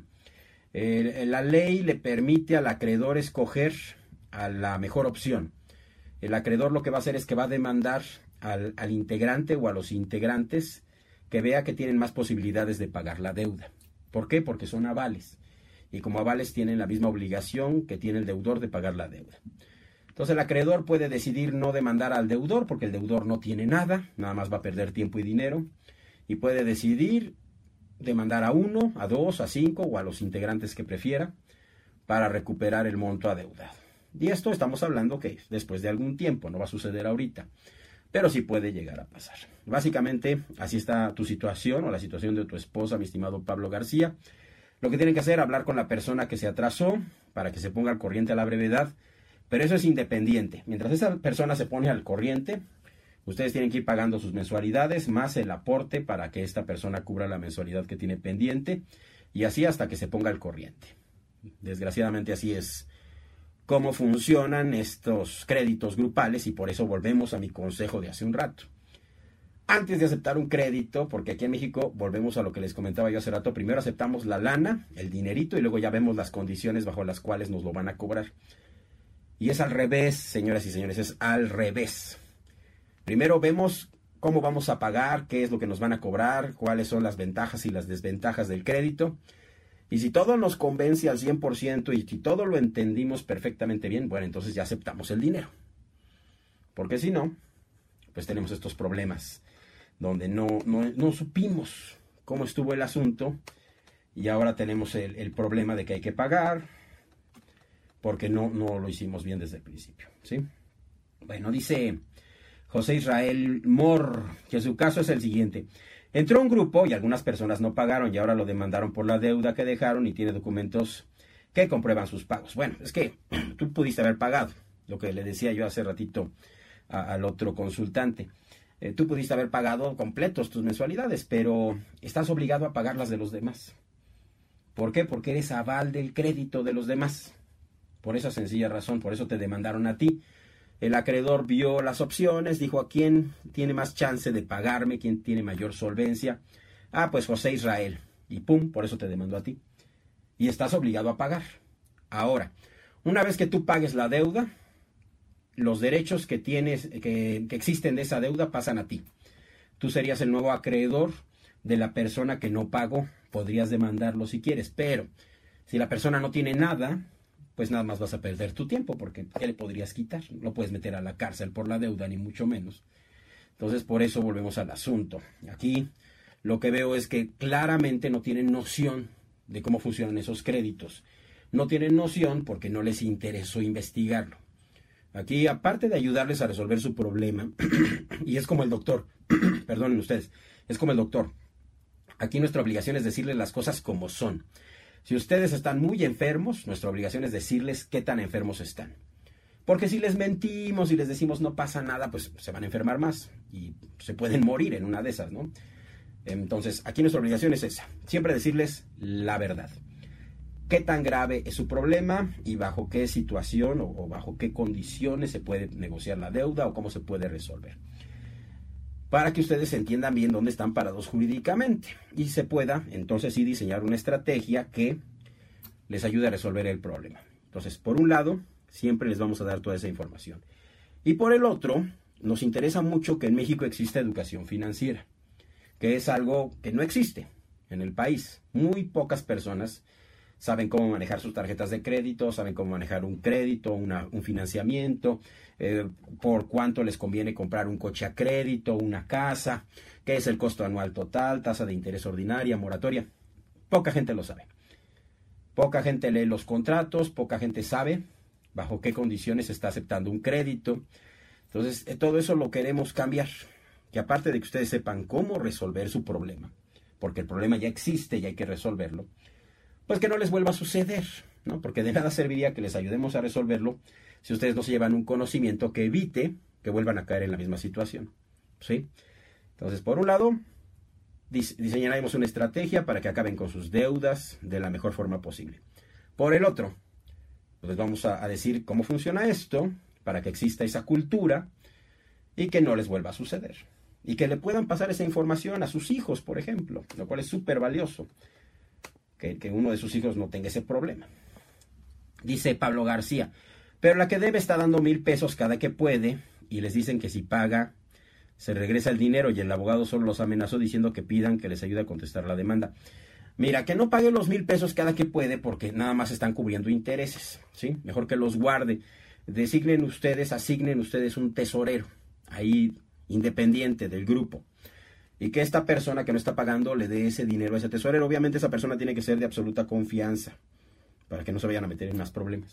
Eh, la ley le permite al acreedor escoger a la mejor opción. El acreedor lo que va a hacer es que va a demandar al, al integrante o a los integrantes que vea que tienen más posibilidades de pagar la deuda. ¿Por qué? Porque son avales. Y como avales tienen la misma obligación que tiene el deudor de pagar la deuda. Entonces el acreedor puede decidir no demandar al deudor porque el deudor no tiene nada, nada más va a perder tiempo y dinero. Y puede decidir demandar a uno, a dos, a cinco o a los integrantes que prefiera para recuperar el monto adeudado. Y esto estamos hablando que después de algún tiempo, no va a suceder ahorita, pero sí puede llegar a pasar. Básicamente, así está tu situación o la situación de tu esposa, mi estimado Pablo García. Lo que tienen que hacer es hablar con la persona que se atrasó para que se ponga al corriente a la brevedad, pero eso es independiente. Mientras esa persona se pone al corriente, ustedes tienen que ir pagando sus mensualidades más el aporte para que esta persona cubra la mensualidad que tiene pendiente y así hasta que se ponga al corriente. Desgraciadamente así es cómo funcionan estos créditos grupales y por eso volvemos a mi consejo de hace un rato. Antes de aceptar un crédito, porque aquí en México volvemos a lo que les comentaba yo hace rato, primero aceptamos la lana, el dinerito y luego ya vemos las condiciones bajo las cuales nos lo van a cobrar. Y es al revés, señoras y señores, es al revés. Primero vemos cómo vamos a pagar, qué es lo que nos van a cobrar, cuáles son las ventajas y las desventajas del crédito. Y si todo nos convence al cien por ciento y si todo lo entendimos perfectamente bien, bueno, entonces ya aceptamos el dinero. Porque si no, pues tenemos estos problemas donde no, no, no supimos cómo estuvo el asunto y ahora tenemos el, el problema de que hay que pagar porque no, no lo hicimos bien desde el principio, ¿sí? Bueno, dice José Israel Mor, que su caso es el siguiente. Entró un grupo y algunas personas no pagaron y ahora lo demandaron por la deuda que dejaron y tiene documentos que comprueban sus pagos. Bueno, es que tú pudiste haber pagado, lo que le decía yo hace ratito a, al otro consultante. Eh, tú pudiste haber pagado completos tus mensualidades, pero estás obligado a pagar las de los demás. ¿Por qué? Porque eres aval del crédito de los demás. Por esa sencilla razón, por eso te demandaron a ti. El acreedor vio las opciones, dijo a quién tiene más chance de pagarme, quién tiene mayor solvencia. Ah, pues José Israel. Y pum, por eso te demandó a ti. Y estás obligado a pagar. Ahora, una vez que tú pagues la deuda, los derechos que tienes, que, que existen de esa deuda pasan a ti. Tú serías el nuevo acreedor de la persona que no pagó. Podrías demandarlo si quieres, pero si la persona no tiene nada, pues nada más vas a perder tu tiempo, porque ¿qué le podrías quitar? No puedes meter a la cárcel por la deuda, ni mucho menos. Entonces, por eso volvemos al asunto. Aquí lo que veo es que claramente no tienen noción de cómo funcionan esos créditos. No tienen noción porque no les interesó investigarlo. Aquí, aparte de ayudarles a resolver su problema, y es como el doctor, perdonen ustedes, es como el doctor. Aquí nuestra obligación es decirles las cosas como son. Si ustedes están muy enfermos, nuestra obligación es decirles qué tan enfermos están. Porque si les mentimos y les decimos no pasa nada, pues se van a enfermar más y se pueden morir en una de esas, ¿no? Entonces, aquí nuestra obligación es esa, siempre decirles la verdad. ¿Qué tan grave es su problema y bajo qué situación o, o bajo qué condiciones se puede negociar la deuda o cómo se puede resolver? Para que ustedes entiendan bien dónde están parados jurídicamente y se pueda entonces sí diseñar una estrategia que les ayude a resolver el problema. Entonces, por un lado, siempre les vamos a dar toda esa información. Y por el otro, nos interesa mucho que en México exista educación financiera, que es algo que no existe en el país. Muy pocas personas saben cómo manejar sus tarjetas de crédito, saben cómo manejar un crédito, una, un financiamiento, eh, por cuánto les conviene comprar un coche a crédito, una casa, qué es el costo anual total, tasa de interés ordinaria, moratoria. Poca gente lo sabe. Poca gente lee los contratos, poca gente sabe bajo qué condiciones se está aceptando un crédito. Entonces, eh, todo eso lo queremos cambiar. Que aparte de que ustedes sepan cómo resolver su problema, porque el problema ya existe y hay que resolverlo, pues que no les vuelva a suceder, ¿no? Porque de nada serviría que les ayudemos a resolverlo si ustedes no se llevan un conocimiento que evite que vuelvan a caer en la misma situación, ¿sí? Entonces, por un lado, dise- diseñaremos una estrategia para que acaben con sus deudas de la mejor forma posible. Por el otro, pues les vamos a, a decir cómo funciona esto para que exista esa cultura y que no les vuelva a suceder. Y que le puedan pasar esa información a sus hijos, por ejemplo, lo cual es súper valioso. Que, que uno de sus hijos no tenga ese problema. Dice Pablo García, pero la que debe está dando mil pesos cada que puede y les dicen que si paga se regresa el dinero y el abogado solo los amenazó diciendo que pidan que les ayude a contestar la demanda. Mira, que no pague los mil pesos cada que puede porque nada más están cubriendo intereses, ¿sí? Mejor que los guarde. Designen ustedes, asignen ustedes un tesorero ahí independiente del grupo. Y que esta persona que no está pagando le dé ese dinero a ese tesorero. Obviamente esa persona tiene que ser de absoluta confianza para que no se vayan a meter en más problemas.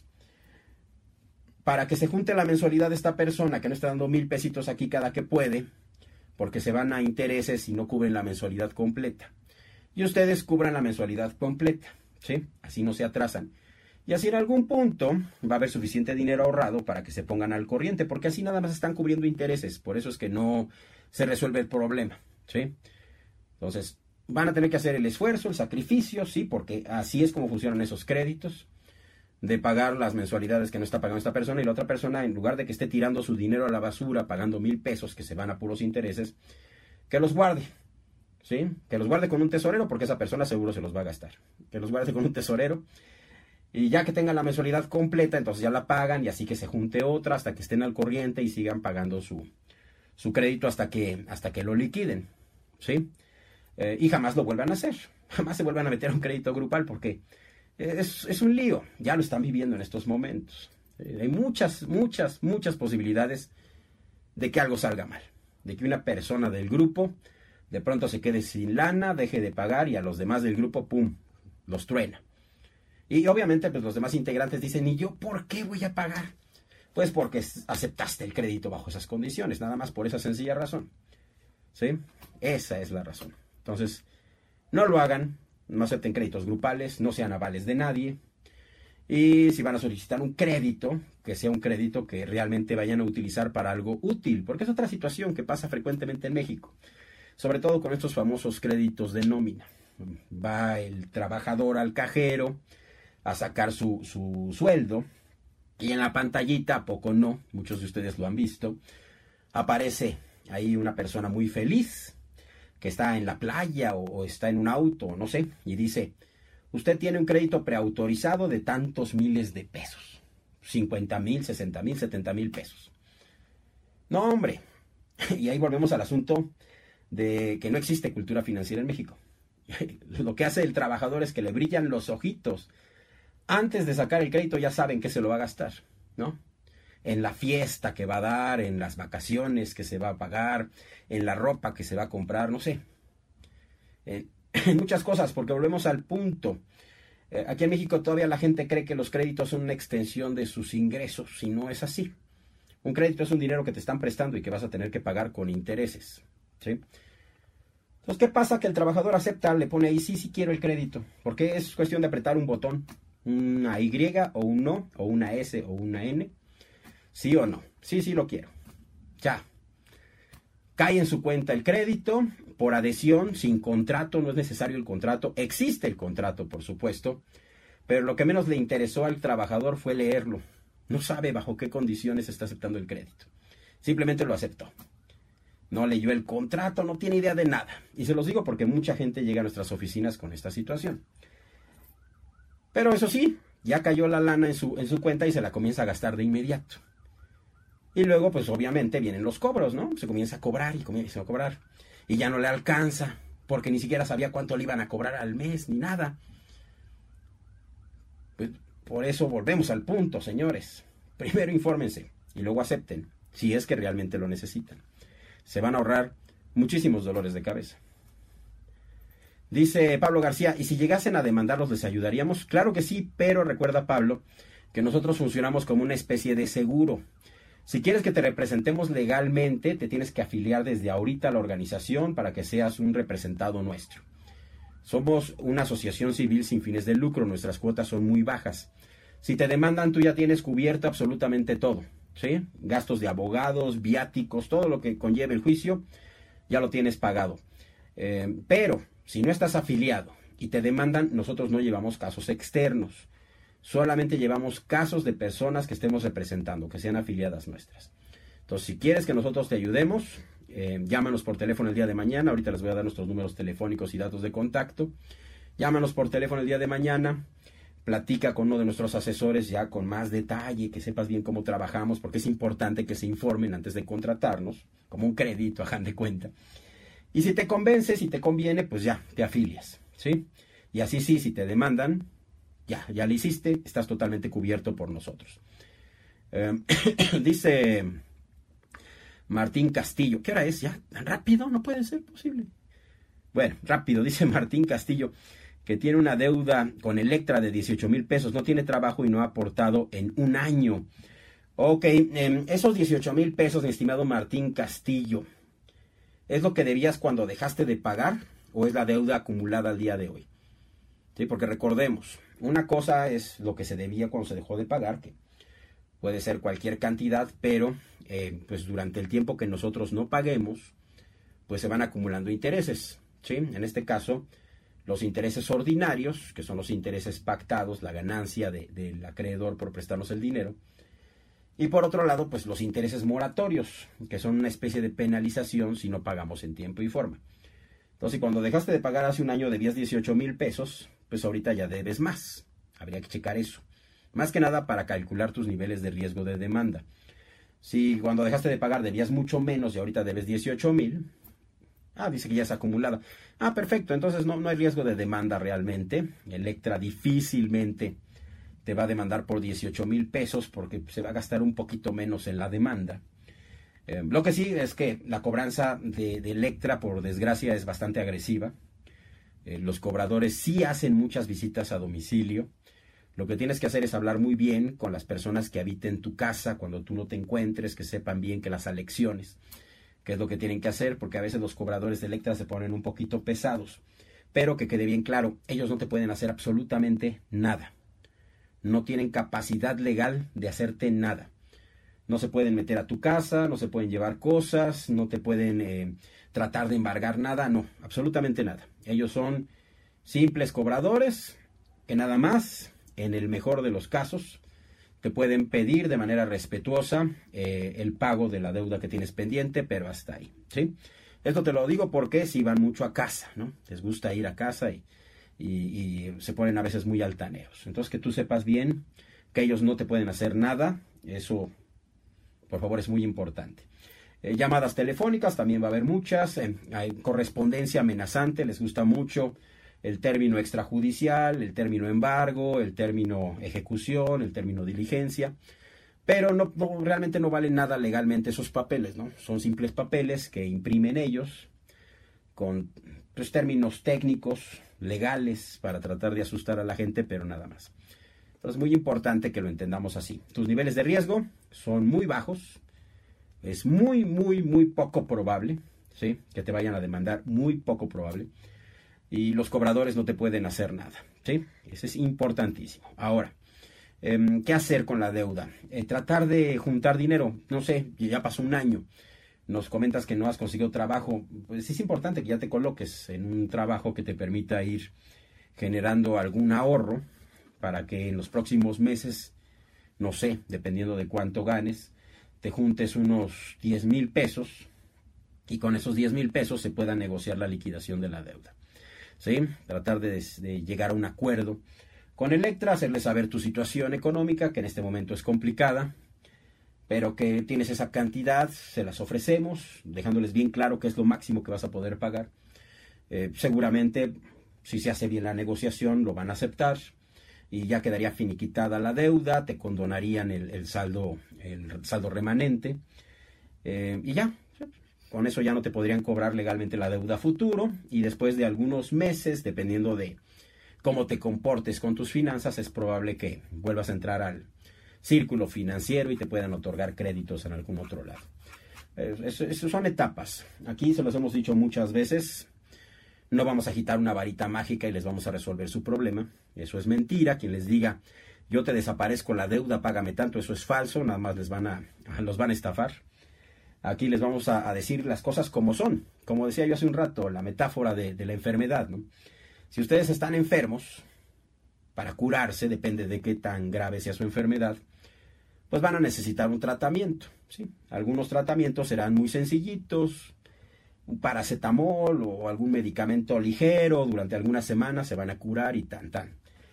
Para que se junte la mensualidad de esta persona que no está dando mil pesitos aquí cada que puede, porque se van a intereses y no cubren la mensualidad completa. Y ustedes cubran la mensualidad completa, ¿sí? Así no se atrasan. Y así en algún punto va a haber suficiente dinero ahorrado para que se pongan al corriente, porque así nada más están cubriendo intereses. Por eso es que no se resuelve el problema. ¿Sí? Entonces, van a tener que hacer el esfuerzo, el sacrificio, sí, porque así es como funcionan esos créditos, de pagar las mensualidades que no está pagando esta persona, y la otra persona, en lugar de que esté tirando su dinero a la basura, pagando mil pesos que se van a puros intereses, que los guarde, ¿sí? Que los guarde con un tesorero, porque esa persona seguro se los va a gastar. Que los guarde con un tesorero, y ya que tengan la mensualidad completa, entonces ya la pagan, y así que se junte otra hasta que estén al corriente y sigan pagando su, su crédito hasta que, hasta que lo liquiden, ¿sí? Eh, y jamás lo vuelvan a hacer, jamás se vuelvan a meter a un crédito grupal porque es, es un lío, ya lo están viviendo en estos momentos. Eh, hay muchas, muchas, muchas posibilidades de que algo salga mal, de que una persona del grupo de pronto se quede sin lana, deje de pagar y a los demás del grupo, ¡pum!, los truena. Y obviamente pues los demás integrantes dicen, ¿y yo por qué voy a pagar? Pues porque aceptaste el crédito bajo esas condiciones, nada más por esa sencilla razón, ¿sí? Esa es la razón. Entonces, no lo hagan, no acepten créditos grupales, no sean avales de nadie. Y si van a solicitar un crédito, que sea un crédito que realmente vayan a utilizar para algo útil, porque es otra situación que pasa frecuentemente en México, sobre todo con estos famosos créditos de nómina. Va el trabajador al cajero a sacar su, su sueldo y en la pantallita, ¿a poco no? Muchos de ustedes lo han visto, aparece ahí una persona muy feliz que está en la playa o, o está en un auto, no sé, y dice, usted tiene un crédito preautorizado de tantos miles de pesos, cincuenta mil, sesenta mil, setenta mil pesos. No, hombre, y ahí volvemos al asunto de que no existe cultura financiera en México. Lo que hace el trabajador es que le brillan los ojitos. Antes de sacar el crédito ya saben que se lo va a gastar, ¿no? En la fiesta que va a dar, en las vacaciones que se va a pagar, en la ropa que se va a comprar, no sé. En, en muchas cosas, porque volvemos al punto. Eh, aquí en México todavía la gente cree que los créditos son una extensión de sus ingresos, y no es así. Un crédito es un dinero que te están prestando y que vas a tener que pagar con intereses, ¿sí? Entonces, ¿qué pasa? Que el trabajador acepta, le pone ahí, sí, sí quiero el crédito, porque es cuestión de apretar un botón, una Y o un no, o una S o una N, sí o no, sí, sí lo quiero, ya. Cae en su cuenta el crédito, por adhesión, sin contrato, no es necesario el contrato, existe el contrato, por supuesto, pero lo que menos le interesó al trabajador fue leerlo, no sabe bajo qué condiciones está aceptando el crédito, simplemente lo aceptó. No leyó el contrato, no tiene idea de nada. Y se los digo porque mucha gente llega a nuestras oficinas con esta situación. Pero eso sí, ya cayó la lana en su, en su cuenta y se la comienza a gastar de inmediato. Y luego, pues obviamente vienen los cobros, ¿no? Se comienza a cobrar y comienza a cobrar. Y ya no le alcanza, porque ni siquiera sabía cuánto le iban a cobrar al mes, ni nada. Pues por eso volvemos al punto, señores. Primero infórmense y luego acepten, si es que realmente lo necesitan. Se van a ahorrar muchísimos dolores de cabeza. Dice Pablo García, ¿y si llegasen a demandarlos les ayudaríamos? Claro que sí, pero recuerda, Pablo, que nosotros funcionamos como una especie de seguro. Si quieres que te representemos legalmente, te tienes que afiliar desde ahorita a la organización para que seas un representado nuestro. Somos una asociación civil sin fines de lucro, nuestras cuotas son muy bajas. Si te demandan, tú ya tienes cubierto absolutamente todo. ¿Sí? Gastos de abogados, viáticos, todo lo que conlleve el juicio, ya lo tienes pagado. Eh, pero, si no estás afiliado y te demandan, nosotros no llevamos casos externos. Solamente llevamos casos de personas que estemos representando, que sean afiliadas nuestras. Entonces, si quieres que nosotros te ayudemos, eh, llámanos por teléfono el día de mañana. Ahorita les voy a dar nuestros números telefónicos y datos de contacto. Llámanos por teléfono el día de mañana. Platica con uno de nuestros asesores ya con más detalle, que sepas bien cómo trabajamos, porque es importante que se informen antes de contratarnos, como un crédito, hagan de cuenta. Y si te convence, si te conviene, pues ya, te afilias, ¿sí? Y así sí, si te demandan, ya, ya lo hiciste, estás totalmente cubierto por nosotros. Eh, dice Martín Castillo, ¿qué hora es? ¿Ya? ¿Tan rápido? No puede ser posible. Bueno, rápido, dice Martín Castillo, que tiene una deuda con Electra de dieciocho mil pesos, no tiene trabajo y no ha aportado en un año. Ok, eh, esos dieciocho mil pesos, mi estimado Martín Castillo, ¿es lo que debías cuando dejaste de pagar o es la deuda acumulada al día de hoy? Sí, porque recordemos, una cosa es lo que se debía cuando se dejó de pagar, que puede ser cualquier cantidad, pero eh, pues durante el tiempo que nosotros no paguemos, pues se van acumulando intereses, ¿sí? En este caso, los intereses ordinarios, que son los intereses pactados, la ganancia de, del acreedor por prestarnos el dinero. Y por otro lado, pues los intereses moratorios, que son una especie de penalización si no pagamos en tiempo y forma. Entonces, cuando dejaste de pagar hace un año debías dieciocho mil pesos, pues ahorita ya debes más. Habría que checar eso. Más que nada para calcular tus niveles de riesgo de demanda. Si cuando dejaste de pagar debías mucho menos y ahorita debes dieciocho mil, ah, dice que ya es acumulada. Ah, perfecto, entonces no, no hay riesgo de demanda realmente. Electra difícilmente te va a demandar por dieciocho mil pesos porque se va a gastar un poquito menos en la demanda. Eh, lo que sí es que la cobranza de, de Electra, por desgracia, es bastante agresiva. Eh, los cobradores sí hacen muchas visitas a domicilio. Lo que tienes que hacer es hablar muy bien con las personas que habiten tu casa cuando tú no te encuentres, que sepan bien que las alecciones, que es lo que tienen que hacer, porque a veces los cobradores de Electra se ponen un poquito pesados. Pero que quede bien claro, ellos no te pueden hacer absolutamente nada. No tienen capacidad legal de hacerte nada. No se pueden meter a tu casa, no se pueden llevar cosas, no te pueden eh, tratar de embargar nada, no, absolutamente nada. Ellos son simples cobradores que nada más, en el mejor de los casos, te pueden pedir de manera respetuosa eh, el pago de la deuda que tienes pendiente, pero hasta ahí, ¿sí? Esto te lo digo porque si van mucho a casa, ¿no? Les gusta ir a casa y, y, y se ponen a veces muy altaneros. Entonces, que tú sepas bien que ellos no te pueden hacer nada, eso, por favor, es muy importante. Eh, llamadas telefónicas, también va a haber muchas. Eh, hay correspondencia amenazante, les gusta mucho el término extrajudicial, el término embargo, el término ejecución, el término diligencia, pero no, no, realmente no valen nada legalmente esos papeles, ¿no? Son simples papeles que imprimen ellos con pues, términos técnicos, legales, para tratar de asustar a la gente, pero nada más. Entonces es muy importante que lo entendamos así. Tus niveles de riesgo son muy bajos, es muy, muy, muy poco probable, ¿sí?, que te vayan a demandar, muy poco probable. Y los cobradores no te pueden hacer nada, ¿sí? Eso es importantísimo. Ahora, eh, ¿qué hacer con la deuda? Eh, tratar de juntar dinero. No sé, ya pasó un año. Nos comentas que no has conseguido trabajo. Pues es importante que ya te coloques en un trabajo que te permita ir generando algún ahorro para que en los próximos meses, no sé, dependiendo de cuánto ganes, te juntes unos diez mil pesos y con esos diez mil pesos se pueda negociar la liquidación de la deuda. ¿Sí? Tratar de, de llegar a un acuerdo con Electra, hacerle saber tu situación económica, que en este momento es complicada, pero que tienes esa cantidad, se las ofrecemos, dejándoles bien claro que es lo máximo que vas a poder pagar. Eh, seguramente, si se hace bien la negociación, lo van a aceptar y ya quedaría finiquitada la deuda, te condonarían el, el, saldo, el saldo remanente eh, y ya. Con eso ya no te podrían cobrar legalmente la deuda a futuro y después de algunos meses, dependiendo de cómo te comportes con tus finanzas, es probable que vuelvas a entrar al círculo financiero y te puedan otorgar créditos en algún otro lado. Eso, eso son etapas. Aquí se los hemos dicho muchas veces, no vamos a agitar una varita mágica y les vamos a resolver su problema. Eso es mentira. Quien les diga, yo te desaparezco la deuda, págame tanto, eso es falso, nada más les van a, los van a estafar. Aquí les vamos a, a decir las cosas como son. Como decía yo hace un rato, la metáfora de, de la enfermedad, ¿no? Si ustedes están enfermos, para curarse, depende de qué tan grave sea su enfermedad, pues van a necesitar un tratamiento, ¿sí? Algunos tratamientos serán muy sencillitos, un paracetamol o algún medicamento ligero, durante algunas semanas se van a curar y tan, tan.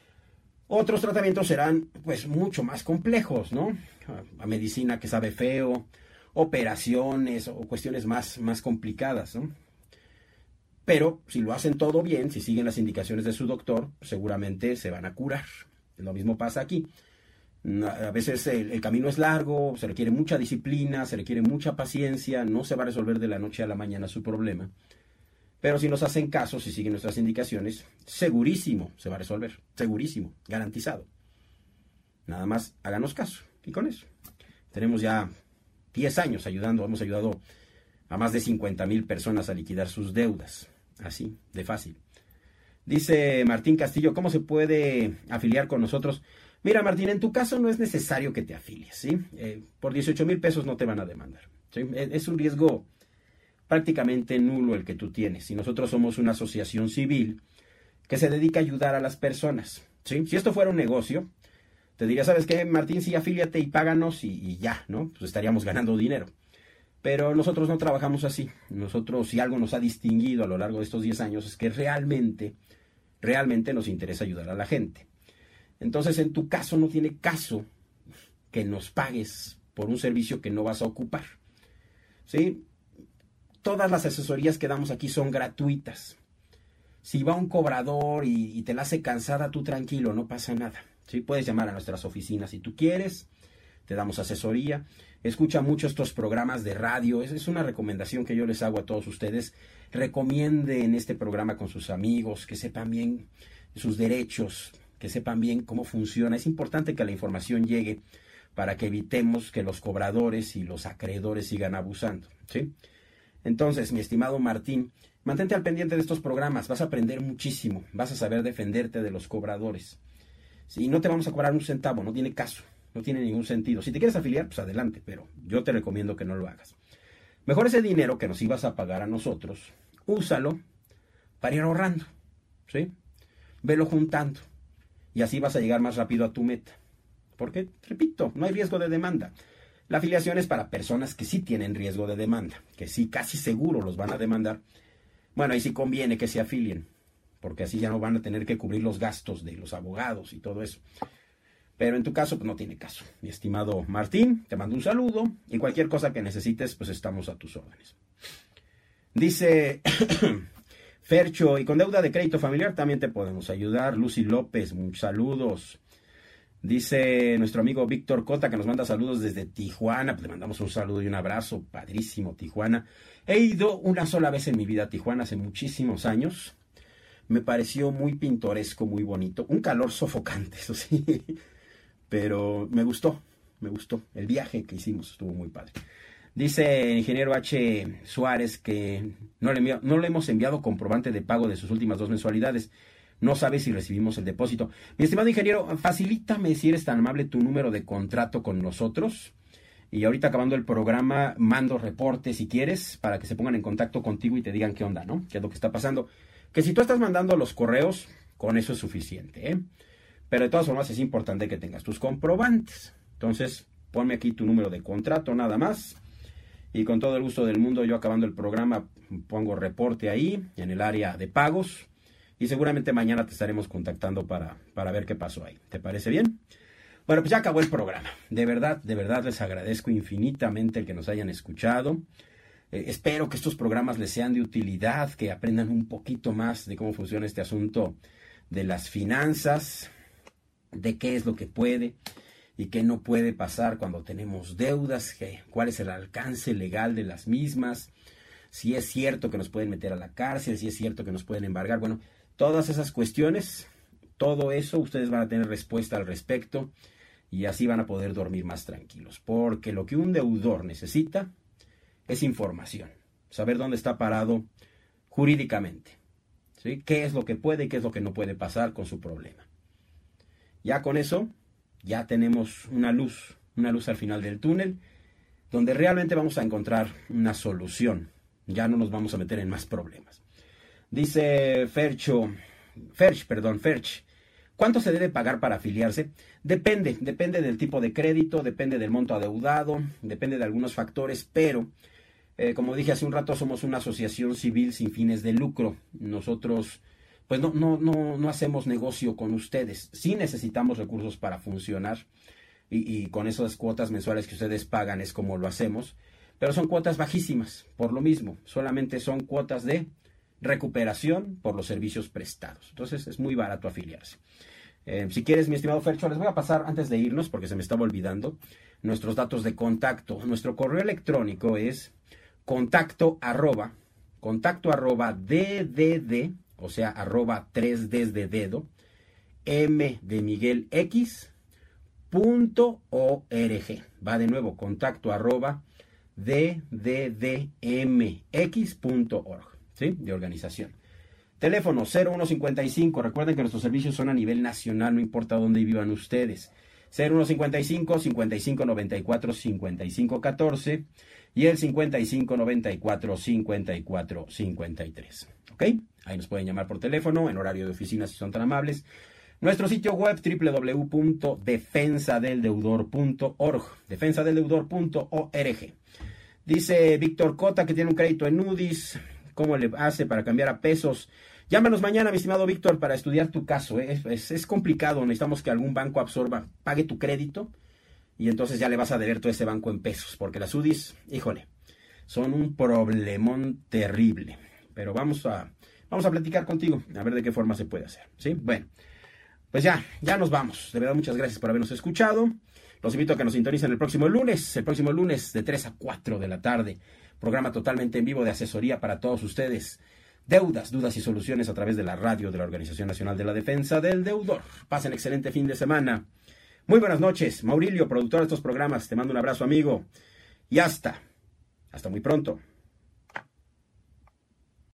Otros tratamientos serán, pues, mucho más complejos, ¿no? La medicina que sabe feo, operaciones o cuestiones más, más complicadas, ¿no? Pero si lo hacen todo bien, si siguen las indicaciones de su doctor, seguramente se van a curar. Lo mismo pasa aquí. A veces el, el camino es largo, se requiere mucha disciplina, se requiere mucha paciencia, no se va a resolver de la noche a la mañana su problema. Pero si nos hacen caso, si siguen nuestras indicaciones, segurísimo se va a resolver, segurísimo, garantizado. Nada más háganos caso. Y con eso tenemos ya diez años ayudando, hemos ayudado a más de cincuenta mil personas a liquidar sus deudas. Así, de fácil. Dice Martín Castillo, ¿cómo se puede afiliar con nosotros? Mira, Martín, en tu caso no es necesario que te afilies, ¿sí? Eh, por dieciocho mil pesos no te van a demandar, ¿sí? Es un riesgo prácticamente nulo el que tú tienes. Y nosotros somos una asociación civil que se dedica a ayudar a las personas, ¿sí? Si esto fuera un negocio, te diría, ¿sabes qué, Martín? Sí, afíliate y páganos y, y ya, ¿no? Pues estaríamos ganando dinero. Pero nosotros no trabajamos así. Nosotros, si algo nos ha distinguido a lo largo de estos diez años, es que realmente, realmente nos interesa ayudar a la gente. Entonces, en tu caso, no tiene caso que nos pagues por un servicio que no vas a ocupar. ¿Sí? Todas las asesorías que damos aquí son gratuitas. Si va un cobrador y, y te la hace cansada, tú tranquilo, no pasa nada. ¿Sí? Puedes llamar a nuestras oficinas si tú quieres, te damos asesoría. Escucha mucho estos programas de radio, es, es una recomendación que yo les hago a todos ustedes. Recomienden este programa con sus amigos, que sepan bien sus derechos, que sepan bien cómo funciona. Es importante que la información llegue para que evitemos que los cobradores y los acreedores sigan abusando, ¿sí? Entonces, mi estimado Martín, mantente al pendiente de estos programas, vas a aprender muchísimo, vas a saber defenderte de los cobradores. Si no te vamos a cobrar un centavo, no tiene caso, no tiene ningún sentido. Si te quieres afiliar, pues adelante, pero yo te recomiendo que no lo hagas. Mejor ese dinero que nos ibas a pagar a nosotros, úsalo para ir ahorrando, ¿sí? Velo juntando y así vas a llegar más rápido a tu meta. Porque, repito, no hay riesgo de demanda. La afiliación es para personas que sí tienen riesgo de demanda, que sí casi seguro los van a demandar. Bueno, ahí sí conviene que se afilien, porque así ya no van a tener que cubrir los gastos de los abogados y todo eso. Pero en tu caso, pues no tiene caso. Mi estimado Martín, te mando un saludo y cualquier cosa que necesites, pues estamos a tus órdenes. Dice Fercho, y con deuda de crédito familiar también te podemos ayudar. Lucy López, muchos saludos. Dice nuestro amigo Víctor Cota, que nos manda saludos desde Tijuana. Pues le mandamos un saludo y un abrazo. Padrísimo, Tijuana. He ido una sola vez en mi vida a Tijuana hace muchísimos años. Me pareció muy pintoresco, muy bonito. Un calor sofocante, eso sí. Pero me gustó, me gustó. El viaje que hicimos estuvo muy padre. Dice el ingeniero H. Suárez que no le, envió, no le hemos enviado comprobante de pago de sus últimas dos mensualidades. No sabe si recibimos el depósito. Mi estimado ingeniero, facilítame, si eres tan amable, tu número de contrato con nosotros. Y ahorita acabando el programa, mando reportes si quieres, para que se pongan en contacto contigo y te digan qué onda, ¿no? ¿Qué es lo que está pasando? Que si tú estás mandando los correos, con eso es suficiente, ¿eh? Pero de todas formas es importante que tengas tus comprobantes. Entonces, ponme aquí tu número de contrato, nada más. Y con todo el gusto del mundo, yo acabando el programa, pongo reporte ahí, en el área de pagos. Y seguramente mañana te estaremos contactando para, para ver qué pasó ahí. ¿Te parece bien? Bueno, pues ya acabó el programa. De verdad, de verdad les agradezco infinitamente el que nos hayan escuchado. Eh, espero que estos programas les sean de utilidad, que aprendan un poquito más de cómo funciona este asunto de las finanzas, de qué es lo que puede y qué no puede pasar cuando tenemos deudas, que, cuál es el alcance legal de las mismas, si es cierto que nos pueden meter a la cárcel, si es cierto que nos pueden embargar. Bueno, todas esas cuestiones, todo eso, ustedes van a tener respuesta al respecto y así van a poder dormir más tranquilos. Porque lo que un deudor necesita es información, saber dónde está parado jurídicamente, ¿sí? Qué es lo que puede y qué es lo que no puede pasar con su problema. Ya con eso, ya tenemos una luz, una luz al final del túnel, donde realmente vamos a encontrar una solución. Ya no nos vamos a meter en más problemas. Dice Fercho, Ferch, perdón, Ferch, ¿cuánto se debe pagar para afiliarse? Depende, depende del tipo de crédito, depende del monto adeudado, depende de algunos factores, pero eh, como dije hace un rato, somos una asociación civil sin fines de lucro. Nosotros pues no, no, no, no hacemos negocio con ustedes. Sí necesitamos recursos para funcionar y, y con esas cuotas mensuales que ustedes pagan es como lo hacemos, pero son cuotas bajísimas, por lo mismo, solamente son cuotas de recuperación por los servicios prestados. Entonces es muy barato afiliarse. Eh, si quieres, mi estimado Fercho, les voy a pasar antes de irnos, porque se me estaba olvidando, nuestros datos de contacto. Nuestro correo electrónico es contacto arroba, contacto arroba ddd, o sea, arroba tres Ds de dedo, m de Miguel X, punto org. Va de nuevo, contacto arroba dddmx punto org, ¿sí? De organización. Teléfono cero uno cincuenta y cinco, recuerden que nuestros servicios son a nivel nacional, no importa dónde vivan ustedes. cero uno cincuenta y cinco, cincuenta y cinco noventa y cuatro, cincuenta y cinco catorce y el cincuenta y cinco noventa y cuatro, cincuenta y cuatro cincuenta y tres. ¿Ok? Ahí nos pueden llamar por teléfono, en horario de oficina si son tan amables. Nuestro sitio web doble u doble u doble u punto defensa del deudor punto org, defensa del deudor punto org. Dice Víctor Cota que tiene un crédito en UDIs. ¿Cómo le hace para cambiar a pesos? Llámanos mañana, mi estimado Víctor, para estudiar tu caso. ¿eh? Es, es, es complicado. Necesitamos que algún banco absorba, pague tu crédito y entonces ya le vas a deber todo ese banco en pesos, porque las U D Is, híjole, son un problemón terrible. Pero vamos a, vamos a platicar contigo, a ver de qué forma se puede hacer, ¿sí? Bueno, pues ya, ya nos vamos. De verdad, muchas gracias por habernos escuchado. Los invito a que nos sintonicen el próximo lunes, el próximo lunes de tres a cuatro de la tarde. Programa totalmente en vivo de asesoría para todos ustedes. Deudas, dudas y soluciones a través de la radio de la Organización Nacional de la Defensa del Deudor. Pasen excelente fin de semana. Muy buenas noches. Maurilio, productor de estos programas, te mando un abrazo, amigo. Y hasta, hasta muy pronto.